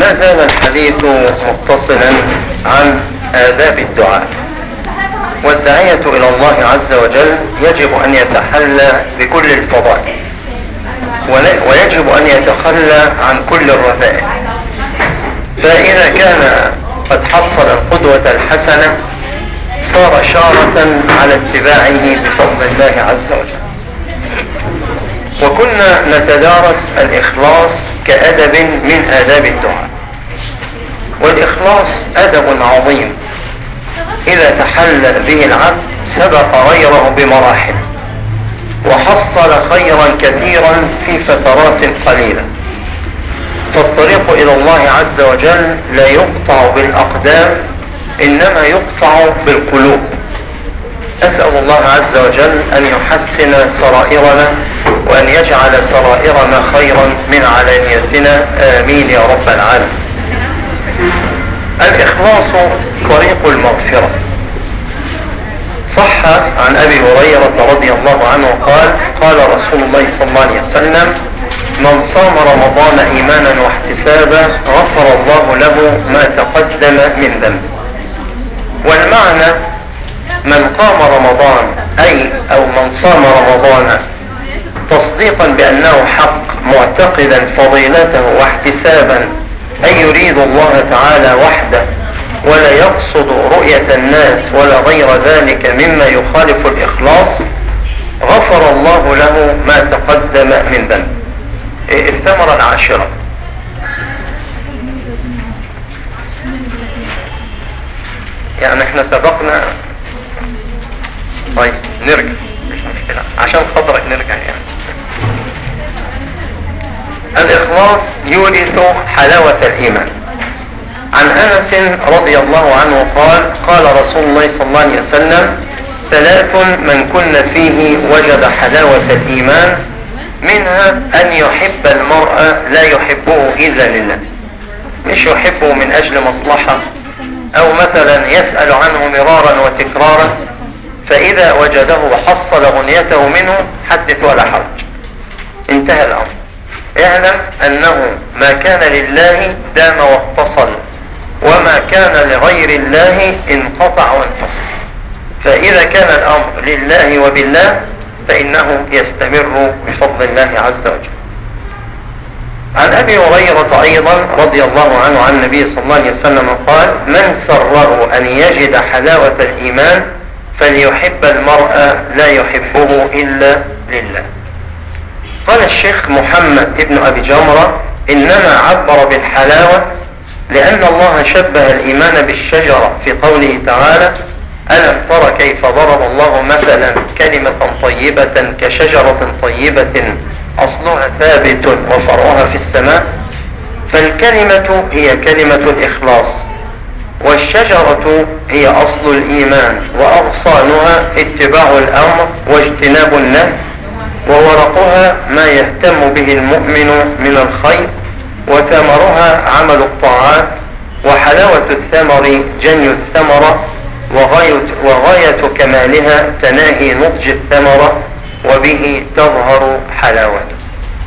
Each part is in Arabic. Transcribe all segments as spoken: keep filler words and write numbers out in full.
ما زال الحديث متصلا عن آداب الدعاء، والداعية إلى الله عز وجل يجب أن يتحلى بكل الفضائل، ويجب أن يتخلى عن كل الرذائل. فإذا كان قد حصل القدوة الحسنة صار شارة على اتباعه بفضل الله عز وجل. وكنا نتدارس الإخلاص كأدب من آداب الدعاء، والإخلاص أدب عظيم إذا تحلى به العبد سبق غيره بمراحل وحصل خيرا كثيرا في فترات قليلة. فالطريق إلى الله عز وجل لا يقطع بالأقدام، إنما يقطع بالقلوب. أسأل الله عز وجل أن يحسن سرائرنا وأن يجعل سرائرنا خيرا من علانيتنا، آمين يا رب العالمين. الإخلاص طريق المغفرة. صح عن أبي هريرة رضي الله عنه قال قال رسول الله صلى الله عليه وسلم: من صام رمضان إيمانا واحتسابا غفر الله له ما تقدم من ذنبه. والمعنى من قام رمضان أي أو من صام رمضان تصديقا بأنه حق، معتقدا فضيلته واحتسابا أي يريد الله تعالى وحده ولا يقصد رؤية الناس ولا غير ذلك مما يخالف الإخلاص، غفر الله له ما تقدم من ذنب. الثمرة العاشرة: يعني احنا سبقنا. طيب نرجع، مش مشكلة عشان خاطرك نرجع. يعني الإخلاص يورث حلاوة الإيمان. عن أنس رضي الله عنه قال قال رسول الله صلى الله عليه وسلم: ثلاث من كن فيه وجد حلاوة الإيمان، منها أن يحب المرء لا يحبه إلا لله، مش يحبه من أجل مصلحة أو مثلا يسأل عنه مرارا وتكرارا، فإذا وجده وحصل غنيته منه حدث ولا حرج، انتهى الأمر. اعلم أنه ما كان لله دام واتصل، وما كان لغير الله انقطع وانفصل. فإذا كان الأمر لله وبالله فإنه يستمر بفضل الله عز وجل. عن أبي هريرة أيضا رضي الله عنه عن النبي صلى الله عليه وسلم قال: من سره أن يجد حلاوة الإيمان فليحب المرء لا يحبه إلا لله. قال الشيخ محمد ابن أبي جمرة: إنما عبر بالحلاوة لأن الله شبه الإيمان بالشجرة في قوله تعالى: ألم تر كيف ضرب الله مثلا كلمة طيبة كشجرة طيبة أصلها ثابت وفرعها في السماء. فالكلمة هي كلمة الإخلاص، والشجرة هي أصل الإيمان، وأغصانها اتباع الأمر واجتناب النهي، وورقها ما يهتم به المؤمن من الخير، وثمرها عمل الطاعات، وحلاوة الثمر جني الثمرة، وغاية, وغاية كمالها تناهي نضج الثمرة، وبه تظهر حلاوته.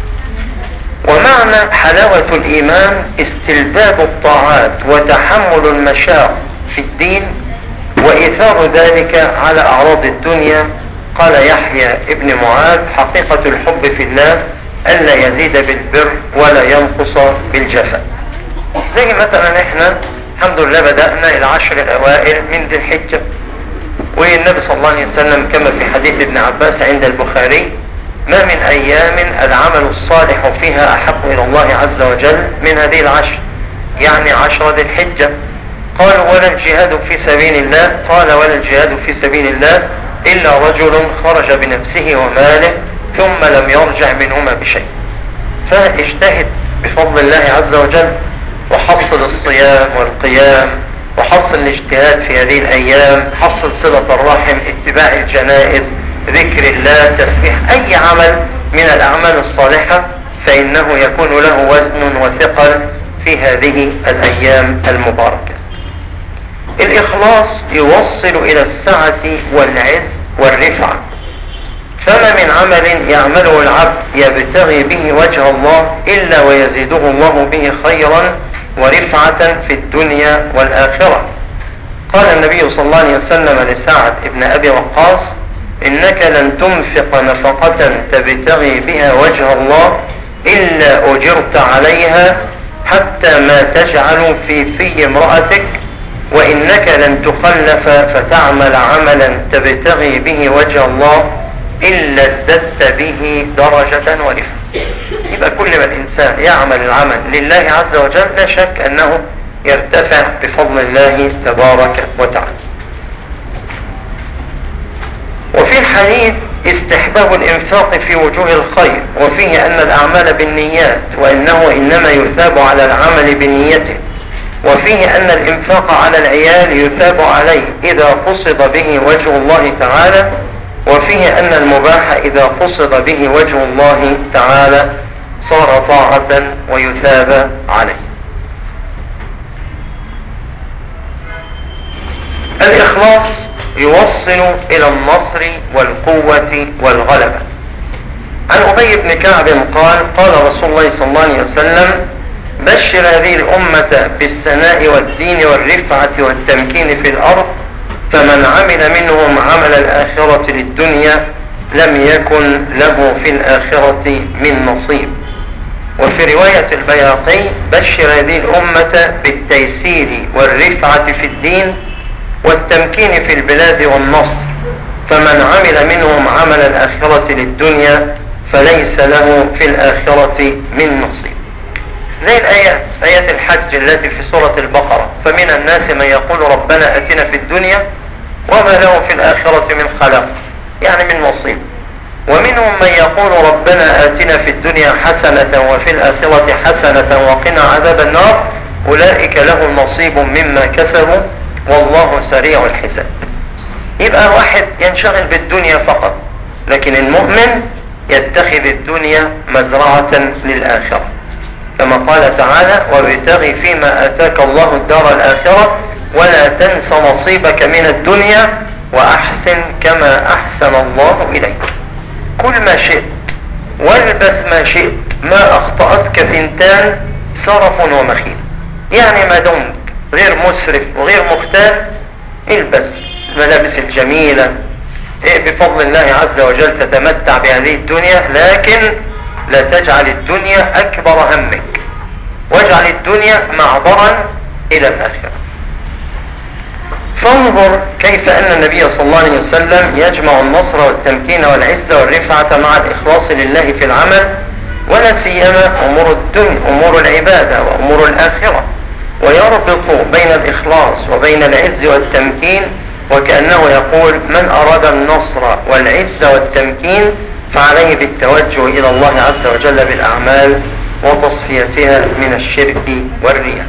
ومعنى حلاوة الإيمان استلذاذ الطاعات وتحمل المشاق في الدين وإيثار ذلك على أعراض الدنيا. قال يحيى ابن معاذ: حقيقة الحب في الله ألا يزيد بالبر ولا ينقص بالجفاء. زي مثلا احنا الحمد لله بدأنا العشر الأوائل من ذي الحجة، والنبي صلى الله عليه وسلم كما في حديث ابن عباس عند البخاري: ما من أيام العمل الصالح فيها أحب إلى الله عز وجل من هذه العشر، يعني عشر ذي الحجة. قالوا: ولا الجهاد في سبيل الله؟ قال: ولا الجهاد في سبيل الله إلا رجل خرج بنفسه وماله ثم لم يرجع منهما بشيء. فاجتهد بفضل الله عز وجل، وحصل الصيام والقيام، وحصل الاجتهاد في هذه الأيام، حصل صلة الرحم، اتباع الجنائز، ذكر الله، تسبيح، أي عمل من الأعمال الصالحة فإنه يكون له وزن وثقل في هذه الأيام المباركة. الإخلاص يوصل إلى السعة والعز والرفعة. فما من عمل يعمله العبد يبتغي به وجه الله إلا ويزيده الله به خيرا ورفعة في الدنيا والآخرة. قال النبي صلى الله عليه وسلم لسعد بن أبي وقاص: إنك لن تنفق نفقة تبتغي بها وجه الله إلا أجرت عليها حتى ما تجعل في في امرأتك، وإنك لن تخلف فتعمل عملا تبتغي به وجه الله إلا ازددت به درجة ورفعة. يبقى كل ما الإنسان يعمل العمل لله عز وجل لا شك أنه يرتفع بفضل الله تبارك وتعالى. وفي الحديث استحباب الإنفاق في وجوه الخير، وفيه أن الأعمال بالنيات وإنه إنما يثاب على العمل بنيته، وفيه أن الإنفاق على العيال يثاب عليه إذا قصد به وجه الله تعالى، وفيه أن المباح إذا قصد به وجه الله تعالى صار طاعة ويثاب عليه. الإخلاص يوصل إلى النصر والقوة والغلبة. عن أبي بن كعب قال: قال رسول الله صلى الله عليه وسلم: بشر هذه الأمة بالسناء والدين والرفعة والتمكين في الأرض، فمن عمل منهم عمل الآخرة للدنيا لم يكن له في الآخرة من نصيب. وفي رواية البيهقي: بشر هذه الأمة بالتيسير والرفعة في الدين والتمكين في البلاد والنصر، فمن عمل منهم عمل الآخرة للدنيا فليس له في الآخرة من نصيب. زي الآيات، آيات الحج التي في سورة البقرة: فمن الناس من يقول ربنا أتنا في الدنيا وما له في الآخرة من خلاق، يعني من نصيب. ومنهم من يقول ربنا آتنا في الدنيا حسنة وفي الآخرة حسنة وقنا عذاب النار، أولئك لهم نصيب مما كسبوا والله سريع الحساب. يبقى الواحد ينشغل بالدنيا فقط، لكن المؤمن يتخذ الدنيا مزرعة للآخرة، كما قال تعالى: وابتغ فيما آتاك الله الدار الآخرة ولا تنس نصيبك من الدنيا وأحسن كما أحسن الله إليك. كل ما شئت والبس ما شئت، ما أخطأتك ثنتان سرف ومخيل. يعني ما دمت غير مسرف وغير مختال البس الملابس الجميلة، إيه بفضل الله عز وجل تتمتع بهذه الدنيا، لكن لا تجعل الدنيا أكبر همك، واجعل الدنيا معبرا إلى الآخرة. فانظر كيف أن النبي صلى الله عليه وسلم يجمع النصر والتمكين والعزة والرفعة مع الإخلاص لله في العمل، ولا سيما أمور الدنيا، أمور العبادة وأمور الآخرة، ويربط بين الإخلاص وبين العز والتمكين، وكأنه يقول: من أراد النصر والعز والتمكين فعليه بالتوجه إلى الله عز وجل بالأعمال وتصفيتها من الشرك والرياء.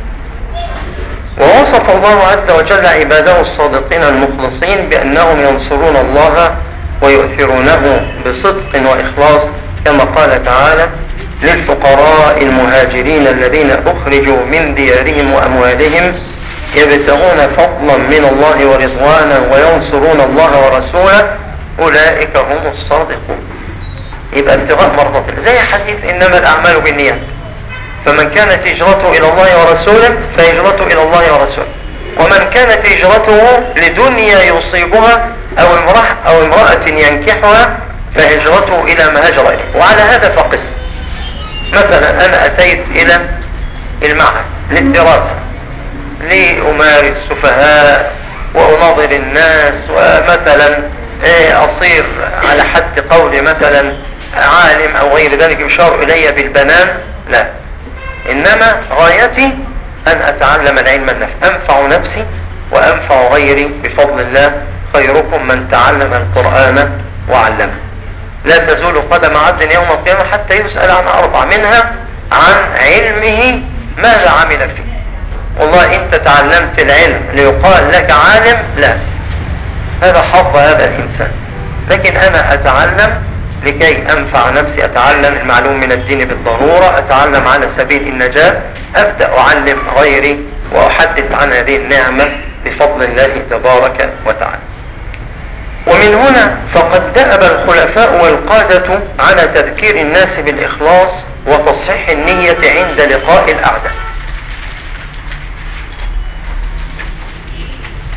ووصف الله عز وجل عباده الصادقين المخلصين بأنهم ينصرون الله ويؤثرونه بصدق وإخلاص، كما قال تعالى: للفقراء المهاجرين الذين أخرجوا من ديارهم وأموالهم يبتغون فضلا من الله ورضوانا وينصرون الله ورسوله أولئك هم الصادقون. يبقى ابتغاء مرضات الله، زي حديث إنما الأعمال بالنيات، فمن كانت هجرته إلى الله ورسوله فهجرته إلى الله ورسوله، ومن كانت هجرته لدنيا يصيبها أو امرأة, أو امرأة ينكحها فهجرته إلى ما هاجر إليه. وعلى هذا فقس. مثلا أنا أتيت إلى المعهد للدراسة لأمارس السفهاء وأناظر الناس، ومثلا أصير على حد قولي مثلا عالم أو غير ذلك يشار إلي بالبنان، لا، إنما غايتي أن أتعلم العلم النافع، أنفع نفسي وأنفع غيري بفضل الله. خيركم من تعلم القرآن وعلمه. لا تزول قدم عبد يوم القيامة حتى يسأل عن أربع، منها عن علمه ماذا عمل فيه. والله أنت تعلمت العلم ليقال لك عالم، لا، هذا حظ هذا الإنسان، لكن أنا أتعلم لكي أنفع نفسي، أتعلم المعلوم من الدين بالضرورة، أتعلم على سبيل النجاة، أبدأ أعلم غيري وأحدث عن هذه النعمة بفضل الله تبارك وتعالى. ومن هنا فقد دأب الخلفاء والقادة على تذكير الناس بالإخلاص وتصحيح النية عند لقاء الأعداء.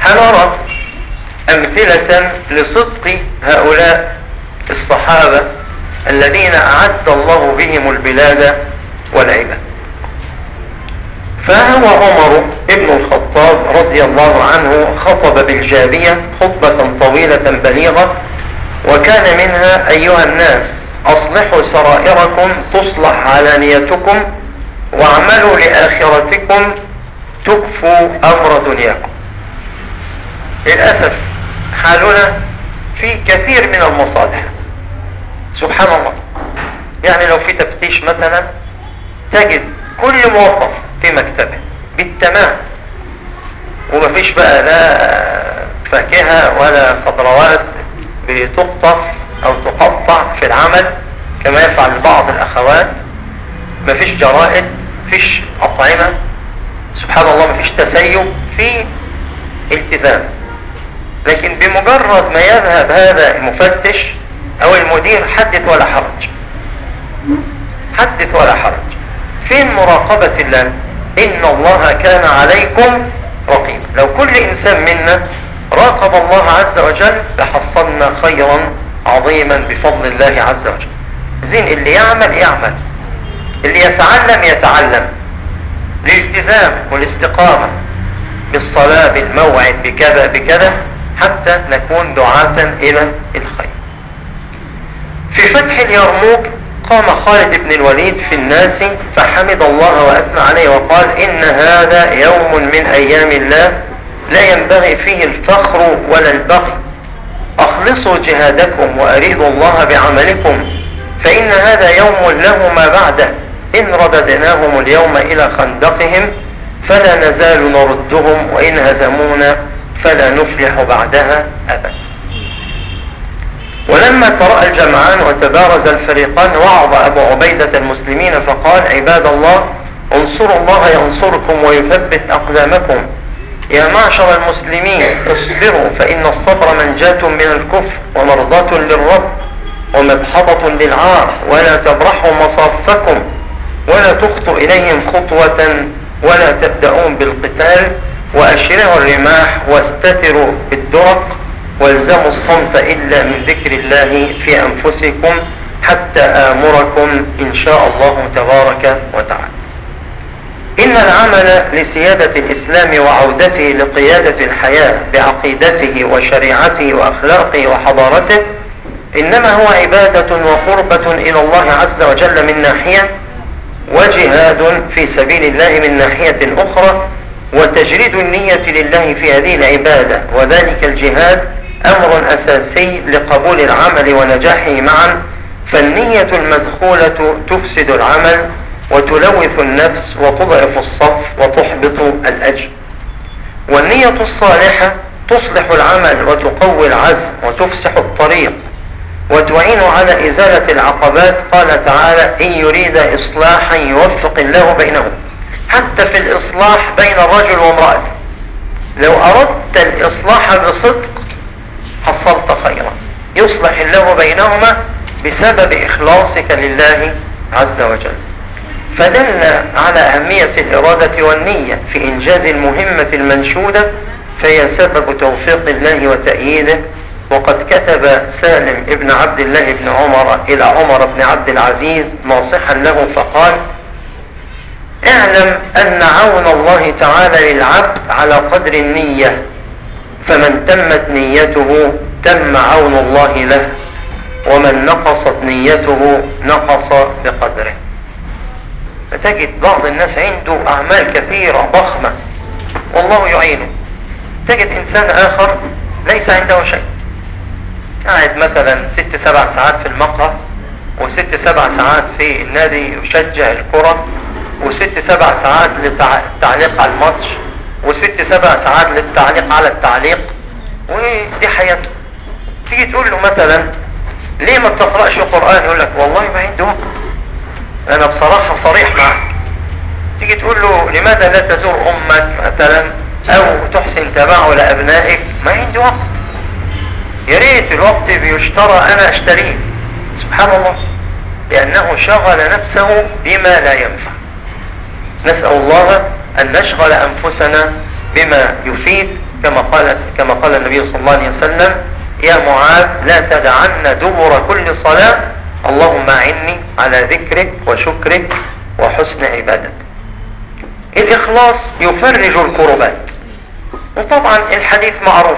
هنرى أمثلة لصدق هؤلاء الصحابة الذين أعز الله بهم البلاد والعباد. فهو عمر ابن الخطاب رضي الله عنه خطب بالجابية خطبة طويلة بليغة، وكان منها: أيها الناس، أصلحوا سرائركم تصلح علانيتكم، واعملوا لآخرتكم تكفوا أمر دنياكم. للأسف حالنا في كثير من المصالح، سبحان الله. يعني لو في تفتيش مثلا تجد كل موظف في مكتبه بالتمام، ومفيش بقى لا فاكهة ولا خضروات بتقطف أو تقطع في العمل كما يفعل بعض الأخوات، مفيش جرائد، مفيش أطعمة، سبحان الله، مفيش تسيب، في التزام. لكن بمجرد ما يذهب هذا المفتش أو المدير حدث ولا حرج، حدث ولا حرج. فين مراقبة الله؟ إن الله كان عليكم رقيبا. لو كل إنسان منا راقب الله عز وجل لحصلنا خيرا عظيما بفضل الله عز وجل. زين اللي يعمل يعمل، اللي يتعلم يتعلم، الالتزام والاستقامة بالصلاة بالموعد بكذا بكذا حتى نكون دعاة إلى الخير. في فتح اليرموك قام خالد بن الوليد في الناس فحمد الله وأثنى عليه وقال: إن هذا يوم من أيام الله لا ينبغي فيه الفخر ولا البغي، أخلصوا جهادكم وأريدوا الله بعملكم، فإن هذا يوم له ما بعده، إن رددناهم اليوم إلى خندقهم فلا نزال نردهم، وإن هزمونا فلا نفلح بعدها أبدا. ولما ترأى الجمعان وتبارز الفريقان وعظ أبو عبيدة المسلمين فقال: عباد الله، انصروا الله ينصركم ويثبت أقدامكم. يا معشر المسلمين اصبروا، فإن الصبر منجاة من الكفر ومرضاة للرب ومدحضة للعار، ولا تبرحوا مصافكم ولا تخطوا إليهم خطوة ولا تبدأون بالقتال، وأشرعوا الرماح واستتروا بالدرق، والزموا الصمت إلا من ذكر الله في أنفسكم حتى آمركم إن شاء الله تبارك وتعالى. إن العمل لسيادة الإسلام وعودته لقيادة الحياة بعقيدته وشريعته وأخلاقه وحضارته إنما هو عبادة وقربة إلى الله عز وجل من ناحية، وجهاد في سبيل الله من ناحية أخرى، وتجريد النية لله في هذه العبادة، وذلك الجهاد أمر أساسي لقبول العمل ونجاحه معا، فالنية المدخولة تفسد العمل وتلوث النفس وتضعف الصف وتحبط الأجر، والنية الصالحة تصلح العمل وتقوي العزم وتفسح الطريق وتعين على إزالة العقبات. قال تعالى: إن يريد إصلاحا يوفق الله بينهم. حتى في الإصلاح بين الرجل وامرأته، لو أردت الإصلاح بصدق حصلت خيرا، يصلح الله بينهما بسبب إخلاصك لله عز وجل. فدل على أهمية الإرادة والنية في إنجاز المهمة المنشودة، فهي سبب توفيق الله وتأييده. وقد كتب سالم ابن عبد الله بن عمر إلى عمر بن عبد العزيز ناصحا له فقال: اعلم أن عون الله تعالى للعبد على قدر النية، فمن تمت نيته تم عون الله له، ومن نقصت نيته نقص بقدره. فتجد بعض الناس عنده أعمال كثيرة ضخمة والله يعينه، تجد إنسان آخر ليس عنده شيء، قاعد مثلا ست سبع ساعات في المقهى، وست سبع ساعات في النادي يشجع الكرة، وست سبع ساعات للتعليق على الماتش، وست سبع ساعات للتعليق على التعليق، ودي حياته. تيجي تقول له مثلا: ليه ما بتقرأش قرآن؟ يقول لك: والله ما عندي وقت، انا بصراحة صريح معك. تيجي تقول له: لماذا لا تزور امك مثلا او تحسن تبعه لابنائك؟ ما عندي وقت. يا ريت الوقت بيشترى، انا اشتريه. سبحان الله، لانه شغل نفسه بما لا ينفع. نسأل الله ان نشغل انفسنا بما يفيد كما قال كما قال النبي صلى الله عليه وسلم: يا معاذ لا تدعن دبر كل صلاة اللهم أعني على ذكرك وشكرك وحسن عبادتك. الإخلاص يفرج الكربات، وطبعا الحديث معروف،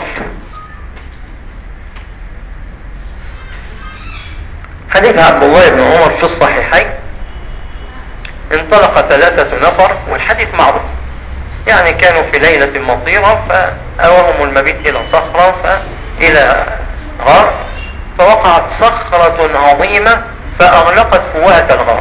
حديث عبد الله بن عمر في الصحيحين: انطلق ثلاثة نفر، والحديث معروف، يعني كانوا في ليلة مطيرة فأوهم المبيت إلى صخرة فإلى غار، فوقعت صخرة عظيمة فأغلقت فوهة الغار.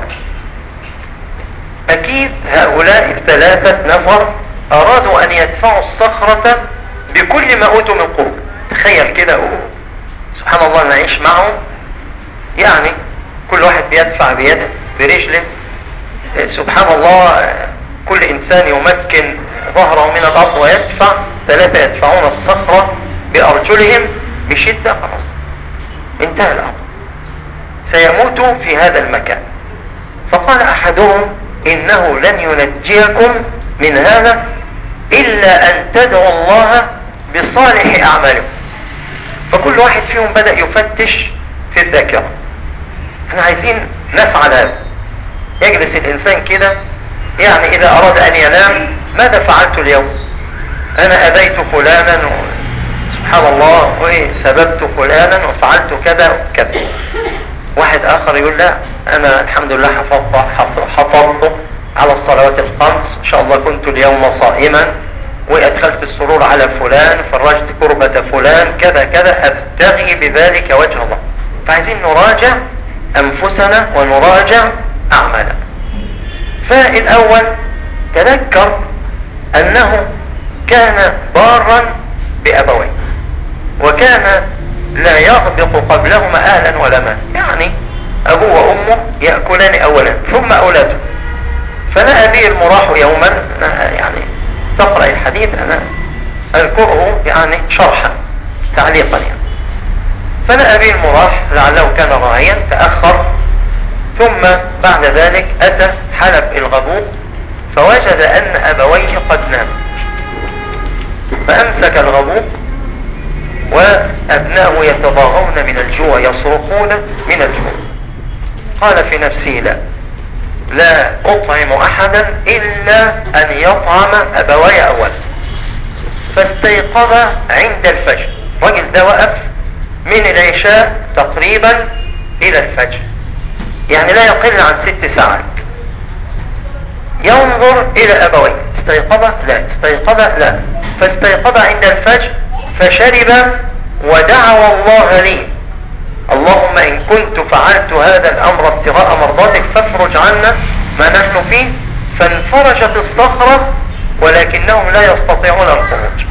أكيد هؤلاء الثلاثة نفر أرادوا أن يدفعوا الصخرة بكل ما أوتوا من قوة. تخيل كده، سبحان الله، نعيش معهم، يعني كل واحد بيدفع بيده برجله، سبحان الله، كل إنسان يمكن ظهره من الأرض ويدفع، ثلاثة يدفعون الصخرة بأرجلهم بشدة، خلاص انتهى الأمر، سيموتوا في هذا المكان. فقال أحدهم: إنه لن ينجيكم من هذا إلا أن تدعوا الله بصالح أعمالكم. فكل واحد فيهم بدأ يفتش في الذاكرة، احنا عايزين نفعل هذا. يجلس الإنسان كده، يعني إذا أراد أن ينام: ماذا فعلت اليوم؟ أنا أبيت فلانا و... سبحان الله، وسببت فلانا وفعلت كذا وكذا. واحد آخر يقول: لا، أنا الحمد لله حفظت حفظت على الصلوات الخمس، إن شاء الله كنت اليوم صائما، وأدخلت السرور على فلان، فرجت كربة فلان، كذا كذا، أبتغي بذلك وجه الله. فعايزين نراجع أنفسنا ونراجع أعمالنا. فالأول تذكر أنه كان بارا بأبويه، وكان لا يغبق قبلهما أهلا ولا مال، يعني أبوه وأمه يأكلان أولا ثم أولاده. فلا أبي المراح يوما، يعني تقرأ الحديث، أنا أذكره يعني شرحا تعليقا يعني. فلا أبي المراح لعله كان راعيا تأخر، ثم بعد ذلك أتى حلب الغبوق فوجد أن أبويه قد نام، فأمسك الغبوق وأبناؤه يتضاغون من الجوع، يصرخون من الجوع. قال في نفسه: لا لا أطعم أحدا إلا أن يطعم أبوي أولا. فاستيقظ عند الفجر. الرجل ده وقف من العشاء تقريبا إلى الفجر، يعني لا يقل عن ست ساعات، ينظر إلى أبويه. استيقظ؟ لا. استيقظ؟ لا. فاستيقظ عند الفجر فشرب ودعوا الله لي: اللهم إن كنت فعلت هذا الأمر ابتغاء مرضاتك فافرج عنا ما نحن فيه. فانفرجت الصخرة ولكنهم لا يستطيعون الخروج.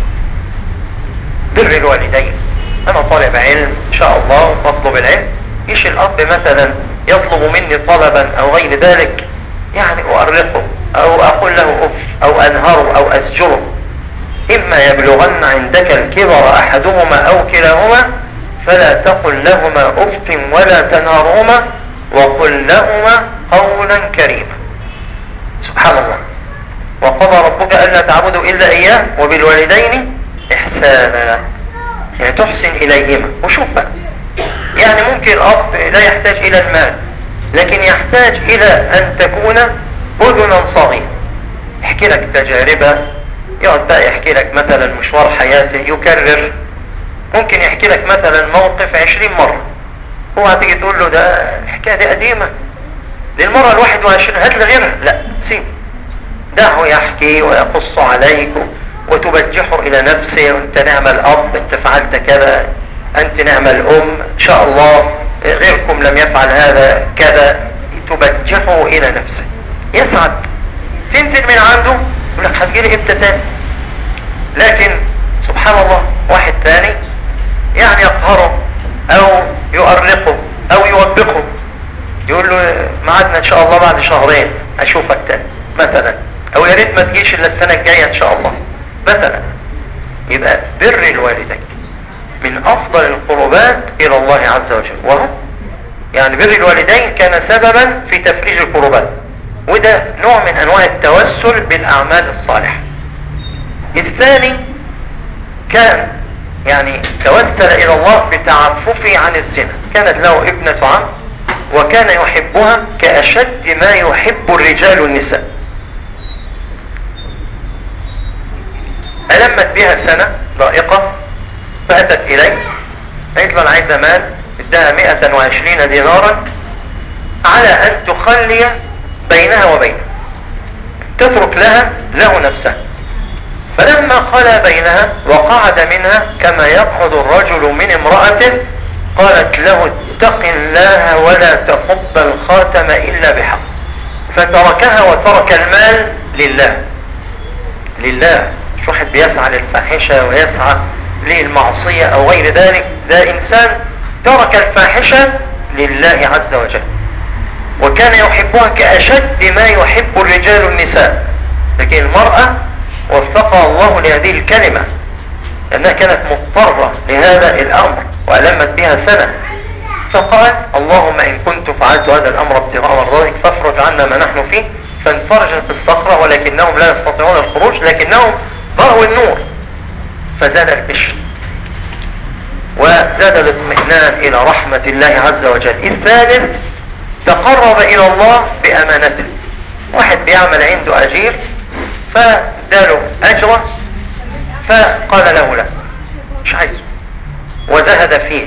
بر الوالدين. أنا طالب علم إن شاء الله واطلب العلم، إيش الأب مثلا يطلب مني طلبا أو غير ذلك، يعني أؤرقه أو أقول له أف أو أنهره أو أزجره. إما يبلغن عندك الكبر أحدهما أو كلاهما فلا تقل لهما أف ولا تنهرهما وقل لهما قولا كريما. سبحان الله. وقضى ربك ألا تعبدوا إلا إياه وبالوالدين إحسانا، يعني تحسن إليهما. وشوف بقى، يعني ممكن الأب لا يحتاج إلى المال، لكن يحتاج إلى أن تكون أذنا صاغية. يحكي لك تجاربه، يقعد بقى يحكي لك مثلا مشوار حياته، يكرر. ممكن يحكي لك مثلا موقف عشرين مرة، هو هتيجي تقول له: ده الحكاية دي قديمة، دي المرة الواحد وعشرين، هات لي غيرها. لا، سيب، دعه يحكي ويقص عليك وتبجحه إلى نفسه: وانت نعم الأب، انت فعلت كذا، أنت نعم الأم، إن شاء الله غيركم لم يفعل هذا كذا. تبجحه إلى نفسه، يسعد. تنزل من عنده يقول لك: هتجيلي امتى تاني؟ لكن سبحان الله، واحد تاني يعني يقهره أو يؤرقه أو يوبقه، يقول له: معادنا إن شاء الله بعد شهرين أشوفك تاني مثلا، أو يا ريت ما تجيش إلا السنة الجاية إن شاء الله مثلا. يبقى بر الوالدين من أفضل القربات إلى الله عز وجل، وهو يعني بر الوالدين كان سببا في تفريج الكربات، وده نوع من أنواع التوسل بالأعمال الصالحة. الثاني كان يعني توسل الى الله بتعففه عن الزنا. كانت له ابنة عم وكان يحبها كأشد ما يحب الرجال النساء. ألمت بها سنة ضائقة فأتت إليه قالت له أنا عايزة مال، ادها مئة وعشرين دينارا على أن تخلي بينها وبينه، تترك لها له نفسها. فلما خلى بينها وقعد منها كما يقعد الرجل من امرأته قالت له اتق الله ولا تحب الخاتم إلا بحق، فتركها وترك المال لله. لله، مش واحد بيسعى للفاحشة ويسعى للمعصية أو غير ذلك، ده إنسان ترك الفاحشة لله عز وجل، وكان يحبها كأشد ما يحب الرجال النساء. لكن المرأة وفقها الله لهذه الكلمة لأنها كانت مضطرة لهذا الأمر وألمت بها سنة، فقال اللهم إن كنت فعلت هذا الأمر ابتغاء مرضاتك فافرج عنا ما نحن فيه. فانفرجت الصخرة ولكنهم لا يستطيعون الخروج، لكنهم رأوا النور فزاد البشر وزاد الاطمئنان إلى رحمة الله عز وجل. الثالث تقرب إلى الله بأمانته. واحد بيعمل عنده أجير فاداله أجره فقال له لا مش عايزه وزهد فيه،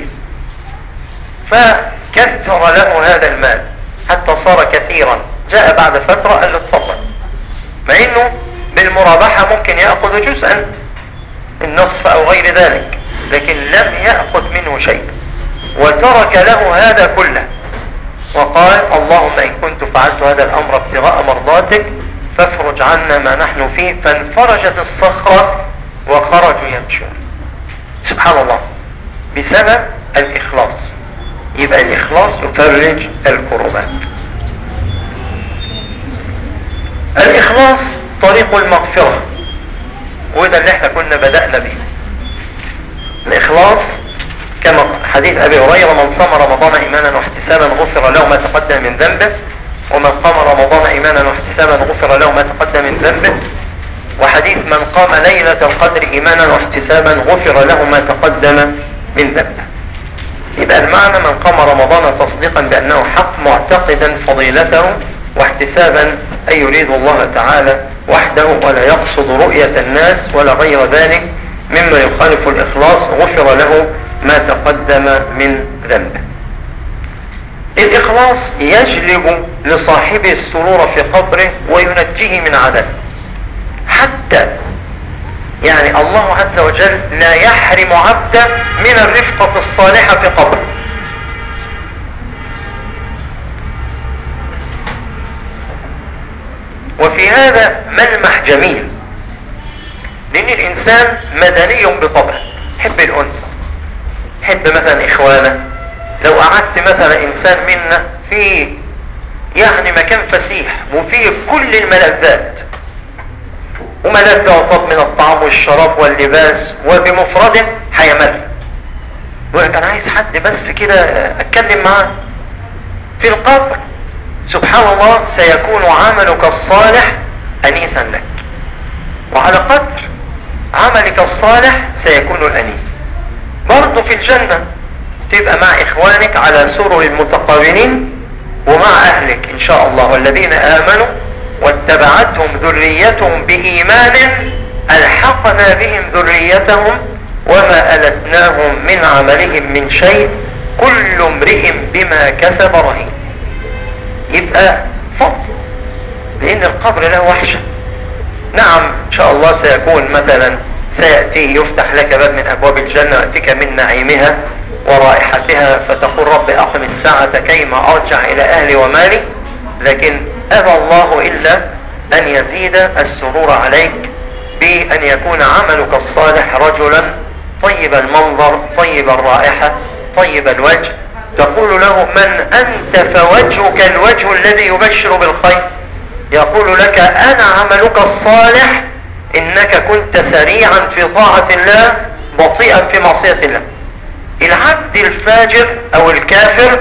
فكثر له هذا المال حتى صار كثيرا. جاء بعد فترة قال له اتفضل، مع انه بالمرابحة ممكن يأخذ جزءا النصف او غير ذلك، لكن لم يأخذ منه شيء وترك له هذا كله وقال اللهم إن كنت فعلت هذا الأمر ابتغاء مرضاتك فافرج عنا ما نحن فيه. فانفرجت الصخرة وخرجوا يمشون. سبحان الله، بسبب الإخلاص. يبقى الإخلاص يفرج الكربات. الإخلاص طريق المغفرة، وده اللي احنا كنا بدأنا به. الإخلاص كما حديث أبي هريرة من صام رمضان إيمانا واحتسابا غفر له ما تقدم من ذنبه، ومن قام رمضان إيمانا واحتسابا غفر له ما تقدم من ذنبه. وحديث من قام ليلة القدر إيمانا واحتسابا غفر له ما تقدم من ذنبه. يبقى المعنى من قام رمضان تصديقا بأنه حق معتقدا فضيلته واحتسابا أن يريد الله تعالى وحده ولا يقصد رؤية الناس ولا غير ذلك مما يخالف الإخلاص غفر له ما تقدم من ذنبه. الإخلاص يجلب لصاحبه السرور في قبره وينجيه من عذاب. حتى يعني الله عز وجل لا يحرم عبدا من الرفقة الصالحة في قبره. وفي هذا ملمح جميل، لأن الإنسان مدني بطبعه، يحب الأنس، يحب مثلا إخوانه. لو قعدت مثلا إنسان منا في يعني مكان فسيح وفيه كل الملذات وملذة وطب من الطعام والشراب واللباس وبمفرده هيمل، يقول لك أنا عايز حد بس كده أتكلم معاه. في القبر سبحان الله سيكون عملك الصالح أنيسا لك، وعلى قدر عملك الصالح سيكون الأنيس. برضو في الجنة تبقى مع إخوانك على سرر متقابلين ومع أهلك إن شاء الله. والذين آمنوا واتبعتهم ذريتهم بإيمان ألحقنا بهم ذريتهم وما ألتناهم من عملهم من شيء كل امرئ بما كسب رهين. يبقى فضل، لأن القبر له وحشة. نعم إن شاء الله سيكون مثلا سيأتي يفتح لك باب من أبواب الجنة ويأتيك من نعيمها ورائحتها فتقول رب أقم الساعة كيما أرجع إلى أهلي ومالي. لكن أبى الله إلا أن يزيد السرور عليك بأن يكون عملك الصالح رجلا طيب المنظر طيب الرائحة طيب الوجه. تقول له من أنت فوجهك الوجه الذي يبشر بالخير. يقول لك أنا عملك الصالح إنك كنت سريعا في طاعة الله بطيئا في معصية الله. العبد الفاجر أو الكافر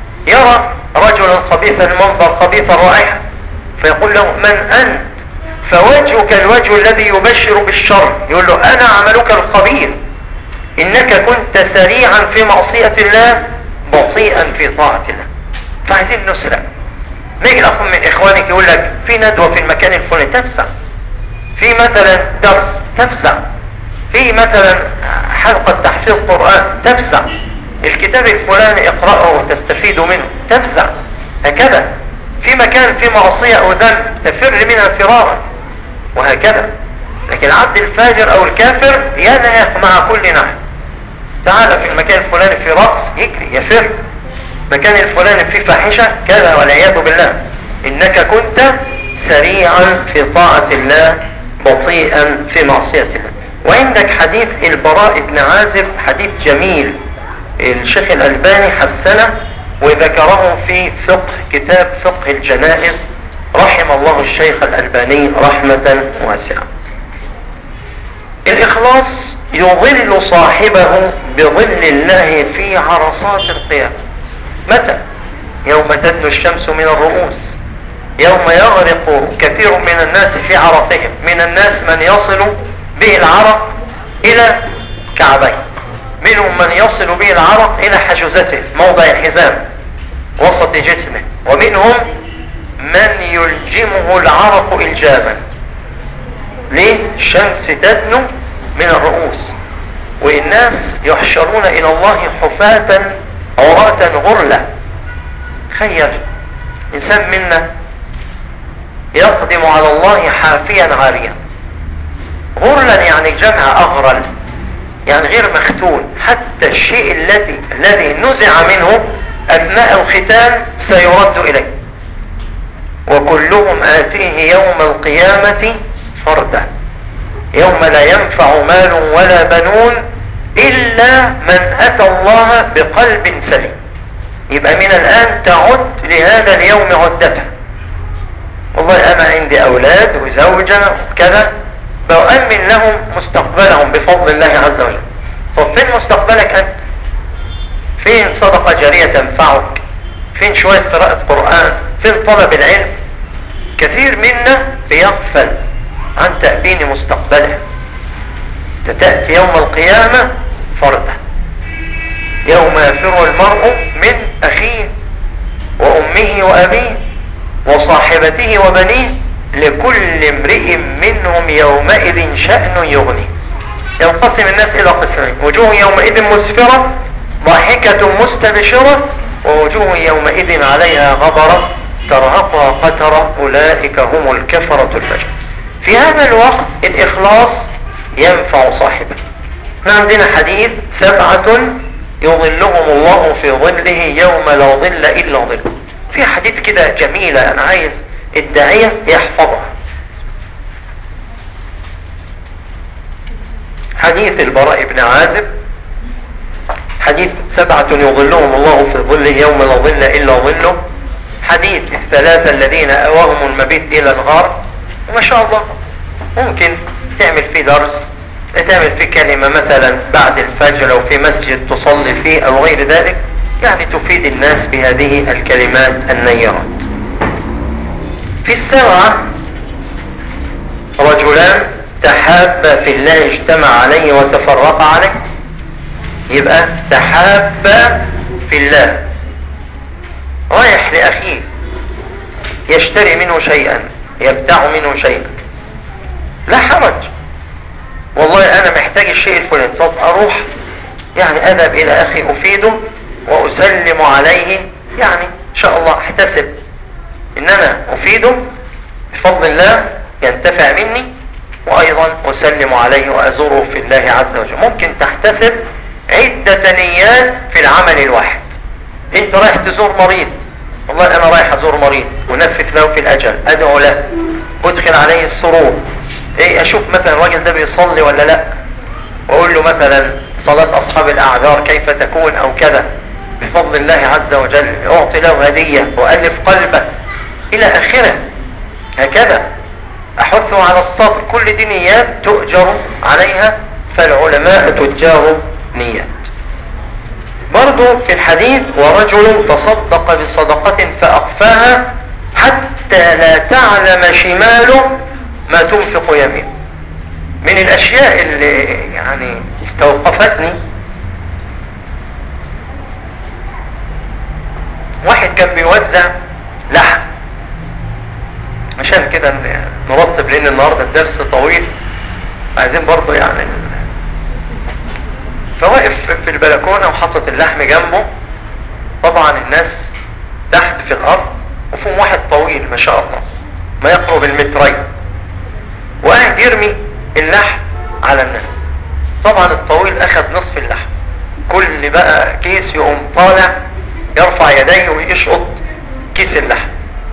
يرى رجلا خبيث المنظر خبيث الرائحة فيقول له من أنت فوجهك الوجه الذي يبشر بالشر، يقول له انا عملك الخبيث، انك كنت سريعا في معصية الله بطيئا في طاعة الله. فعايزين نسرع. نيجي الاخ من اخوانك يقول لك في ندوة في المكان الفلاني، تفزع. في مثلا درس، تفزع. في مثلا حلقة تحفيظ قرآن، تفزع. الكتاب الفلاني اقرأه وتستفيد منه، تفزع. هكذا في مكان في معصية او ذنب تفر منها فرارا، وهكذا. لكن العبد الفاجر او الكافر ينهق مع كل نهي. تعال في المكان الفلاني في رقص، يجري يفر. مكان الفلاني في فاحشة كذا، والعياذ بالله. انك كنت سريعا في طاعة الله بطيئا في معصية الله. وعندك حديث البراء بن عازب، حديث جميل، الشيخ الألباني حسنه وذكره في فقه كتاب فقه الجنائز، رحم الله الشيخ الألباني رحمة واسعة. الإخلاص يظل صاحبه بظل الله في عرصات القيامة. متى؟ يوم تدنو الشمس من الرؤوس، يوم يغرق كثير من الناس في عرقهم. من الناس من يصل به العرق إلى كعبيه، منهم من يصل به العرق إلى حجزته موضع الحزام وسط جسمه، ومنهم من يلجمه العرق إلجاما. ليه؟ الشمس تدنو من الرؤوس، والناس يحشرون إلى الله حفاة عراة غرلة. تخيل إنسان منا يقدم على الله حافيا عاريا. غرلا يعني جمع أغرل، يعني غير مختون. حتى الشيء الذي الذي نزع منه أثناء الختان سيرد إليه. وكلهم آتيه يوم القيامة فردا، يوم لا ينفع مال ولا بنون إلا من أتى الله بقلب سليم. يبقى من الآن تعد لهذا اليوم عدتها. والله أنا عندي أولاد وزوجة وكذا، بأؤمن لهم مستقبلهم بفضل الله عز وجل. طب فين مستقبلك أنت؟ فين صدقة جارية تنفعك؟ فين شوية قراءة قرآن؟ فين طلب العلم؟ كثير منا بيغفل عن تأمين مستقبله. تأتي يوم القيامة فردا، يوم يفر المرء من أخيه وأمه وأبيه وصاحبته وبنيه لكل امرئ منهم يومئذ شأن يغني. ينقسم الناس إلى قسمين: وجوه يومئذ مسفرة ضاحكة مستبشرة، ووجوه يومئذ عليها غبرة ترهقها قترة، أولئك هم الكفرة الفجر. في هذا الوقت الإخلاص ينفع صاحبه. احنا عندنا حديث: سبعة يظلهم الله في ظله يوم لا ظل إلا ظله. في حديث كده جميلة، أنا عايز الداعية يحفظها. حديث البراء بن عازب، حديث سبعة يظلهم الله في ظله يوم لا ظل إلا ظله. حديث الثلاثة الذين أواهم المبيت إلى الغار. وما شاء الله ممكن تعمل فيه درس، تعمل فيه كلمة مثلا بعد الفجر أو في مسجد تصلي فيه أو غير ذلك، يعني تفيد الناس بهذه الكلمات النيرات. في السبعة رجلان تحابا في الله اجتمع عليه وتفرقا عليه. يبقى تحابا في الله، رايح لأخيه يشتري منه شيئا، يبتاع منه شيئا، لا حرج. والله أنا محتاج الشيء الفلاني، طب أروح يعني أذهب إلى أخي أفيده وأسلم عليه، يعني إن شاء الله أحتسب إن أنا أفيده بفضل الله ينتفع مني، وأيضا أسلم عليه وأزوره في الله عز وجل. ممكن تحتسب عدة نيات في العمل الواحد. أنت رايح تزور مريض، والله أنا رايح أزور مريض ونفث له في الأجل، أدعو له، أدخل عليه السرور، إيه، أشوف مثلا الراجل ده بيصلي ولا لا، وأقول له مثلا صلاة أصحاب الأعذار كيف تكون أو كذا، بفضل الله عز وجل أعطي له هدية وألف قلبه إلى آخره. هكذا أحثه على الصبر. كل دي نيات تؤجر عليها، فالعلماء تجار نيات. برضو في الحديث: ورجل تصدق بصدقة فأخفاها حتى لا تعلم شماله ما تنفق يمين. من الاشياء اللي يعني استوقفتني، واحد كان بيوزع لحم، عشان كده نرتب لان النهارده الدرس طويل عايزين برضه يعني. فواقف في البلكونه وحاطط اللحم جنبه، طبعا الناس تحت في الارض، وفيهم واحد طويل ما شاء الله ما يقرب المترين، وقاعد يرمي اللحم على الناس. طبعا الطويل اخذ نصف اللحم، كل بقى كيس يقوم طالع يرفع يديه ويشقط كيس اللحم.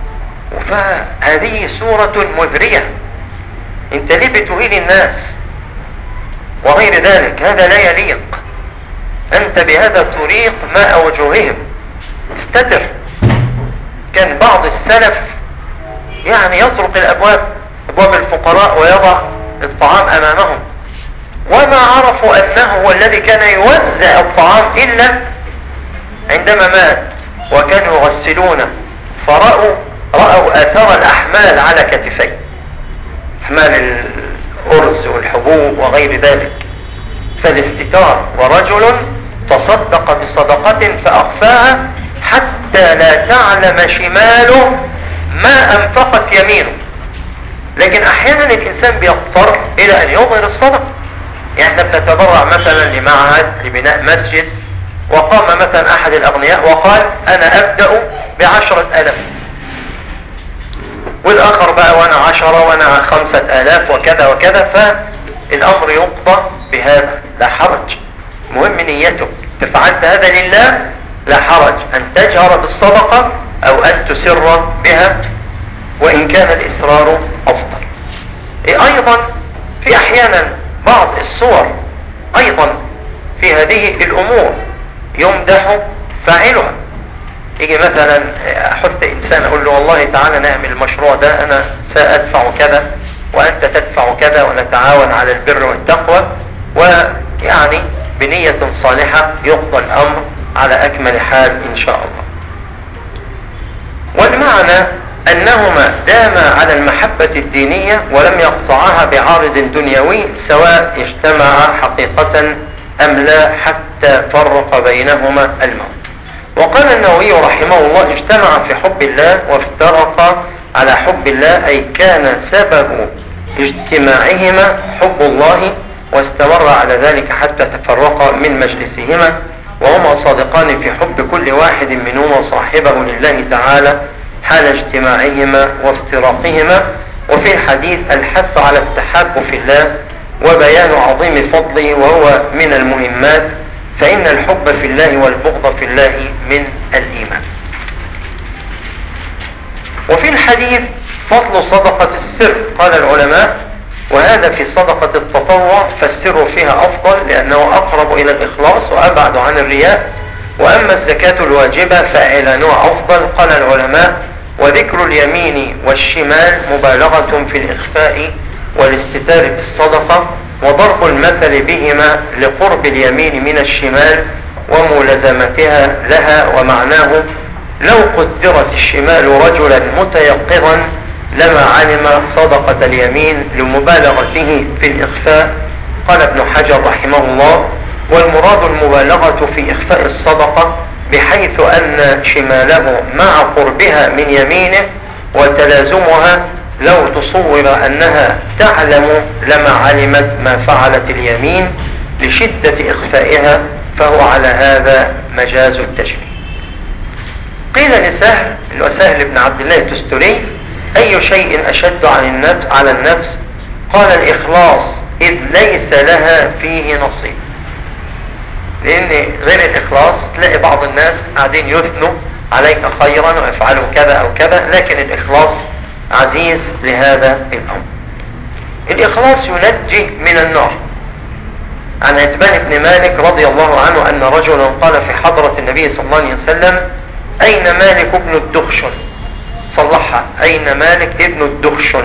فهذه صورة مذرية، انت ليه بتهين الناس وغير ذلك؟ هذا لا يليق، انت بهذا تريق ماء وجوههم، استتر. كان بعض السلف يعني يطرق الابواب، ابواب الفقراء، ويضع الطعام امامهم، وما عرفوا انه هو الذي كان يوزع الطعام الا عندما مات، وكانوا يغسلونه فرأوا رأوا اثار الاحمال على كتفيه، احمال الارز والحبوب وغير ذلك. فالاستتار، ورجل تصدق بصدقة فاخفاها حتى لا تعلم شماله ما انفقت يمينه. لكن احيانا الانسان بيضطر الى ان يظهر الصدقه. يعني احنا بنتبرع مثلا لمعهد لبناء مسجد، وقام مثلا احد الاغنياء وقال انا ابدأ بعشرة الاف، والاخر بقى وانا عشرة وانا خمسة الاف وكذا وكذا، فالامر يقضى بهذا لا حرج. مهم نيتك، فعلت هذا لله لا حرج، ان تجهر بالصدقة او ان تسر بها، وان كان الاصرار افضل. إيه ايضا في احيانا بعض الصور ايضا في هذه الامور يمدح فاعلها. يجي مثلا احث انسان اقول له والله تعالى نعمل المشروع ده، انا سادفع كذا وانت تدفع كذا، ونتعاون على البر والتقوى، ويعني بنية صالحة يقضى الامر على اكمل حال ان شاء الله. والمعنى انهما داما على المحبة الدينية ولم يقطعها بعارض دنيوي، سواء اجتمعا حقيقة ام لا، حتى فرق بينهما الموت. وقال النووي رحمه الله اجتمع في حب الله وافترق على حب الله، اي كان سبب اجتماعهما حب الله، واستمر على ذلك حتى تفرقا من مجلسهما، وهما صادقان في حب كل واحد منهما صاحبه لله تعالى حال اجتماعهما وافتراقهما. وفي الحديث الحث على التحاب في الله وبيان عظيم فضله، وهو من المهمات، فإن الحب في الله والبغض في الله من الإيمان. وفي الحديث فضل صدقة السر، قال العلماء وهذا في صدقة التطوع، فالسر فيها أفضل لأنه أقرب إلى الإخلاص وأبعد عن الرياء. وأما الزكاة الواجبة فإعلانها أفضل، قال العلماء وذكر اليمين والشمال مبالغة في الإخفاء والاستتار في الصدقة، وضرب المثل بهما لقرب اليمين من الشمال وملازمتها لها. ومعناه لو قدرت الشمال رجلا متيقظا لما علم صدقة اليمين لمبالغته في الإخفاء. قال ابن حجر رحمه الله والمراد المبالغة في إخفاء الصدقة، بحيث أن شماله مع قربها من يمينه وتلازمها لو تصور أنها تعلم لما علمت ما فعلت اليمين لشدة إخفائها، فهو على هذا مجاز التشبيه. قيل لسهل وسهل بن عبد الله التستري أي شيء أشد عن النفس على النفس؟ قال الإخلاص، إذ ليس لها فيه نصيب. لأن غير الإخلاص تلاقي بعض الناس قاعدين يثنوا عليك خيرا ويفعلوا كذا أو كذا، لكن الإخلاص عزيز لهذا الأمر. الإخلاص ينجي من النار. عن عتبان بن مالك رضي الله عنه أن رجلا قال في حضرة النبي صلى الله عليه وسلم أين مالك ابن الدخشن؟ صلحها، أين مالك ابن الدخشن؟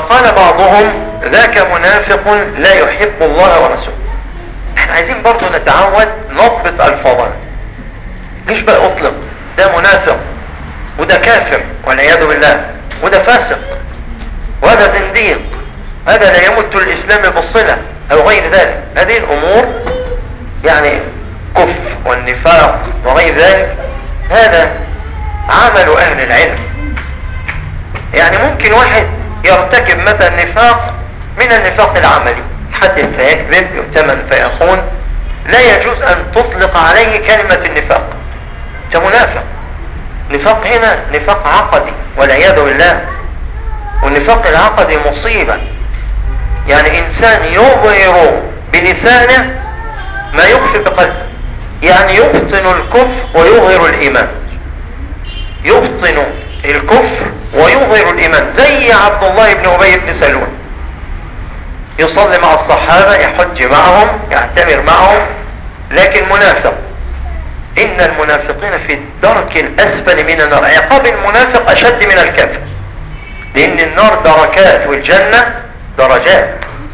فقال بعضهم ذاك منافق لا يحب الله ورسوله. احنا عايزين برضو نتعود نضبط الفاظنا، ليش بقى اطلق ده منافق وده كافر والعياذ بالله وده فاسق وهذا زنديق، هذا لا يمت الاسلام بالصلة او غير ذلك. هذه الامور يعني كفر والنفاق وغير ذلك، هذا عمل اهل العلم. يعني ممكن واحد يرتكب مثلا نفاق من النفاق العملي، حد فيكذب يؤتمن فيخون، لا يجوز ان تطلق عليه كلمة النفاق، ده منافق. نفاق هنا نفاق عقدي والعياذ بالله، والنفاق العقدي مصيبة. يعني انسان يظهر بلسانه ما يخفي بقلبه، يعني يبطن الكفر ويظهر الايمان، يبطن الكفر ويظهر الايمان، زي عبد الله بن ابي بن سلول، يصلي مع الصحابة، يحج معهم، يعتمر معهم، لكن منافق. ان المنافقين في الدرك الاسفل من النار. عقاب المنافق اشد من الكافر، لان النار دركات والجنة درجات.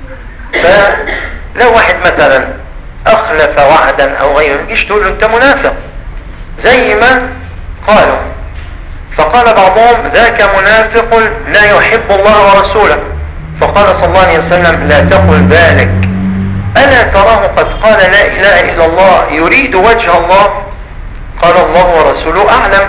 فلو واحد مثلا اخلف وعدا او غيره يجيش تقول له انت منافق زي ما قالوا. فقال بعضهم ذاك منافق لا يحب الله ورسوله، فقال صلى الله عليه وسلم لا تقل ذلك، ألا تراه قد قال لا إله إلا الله يريد وجه الله؟ قال الله ورسوله أعلم.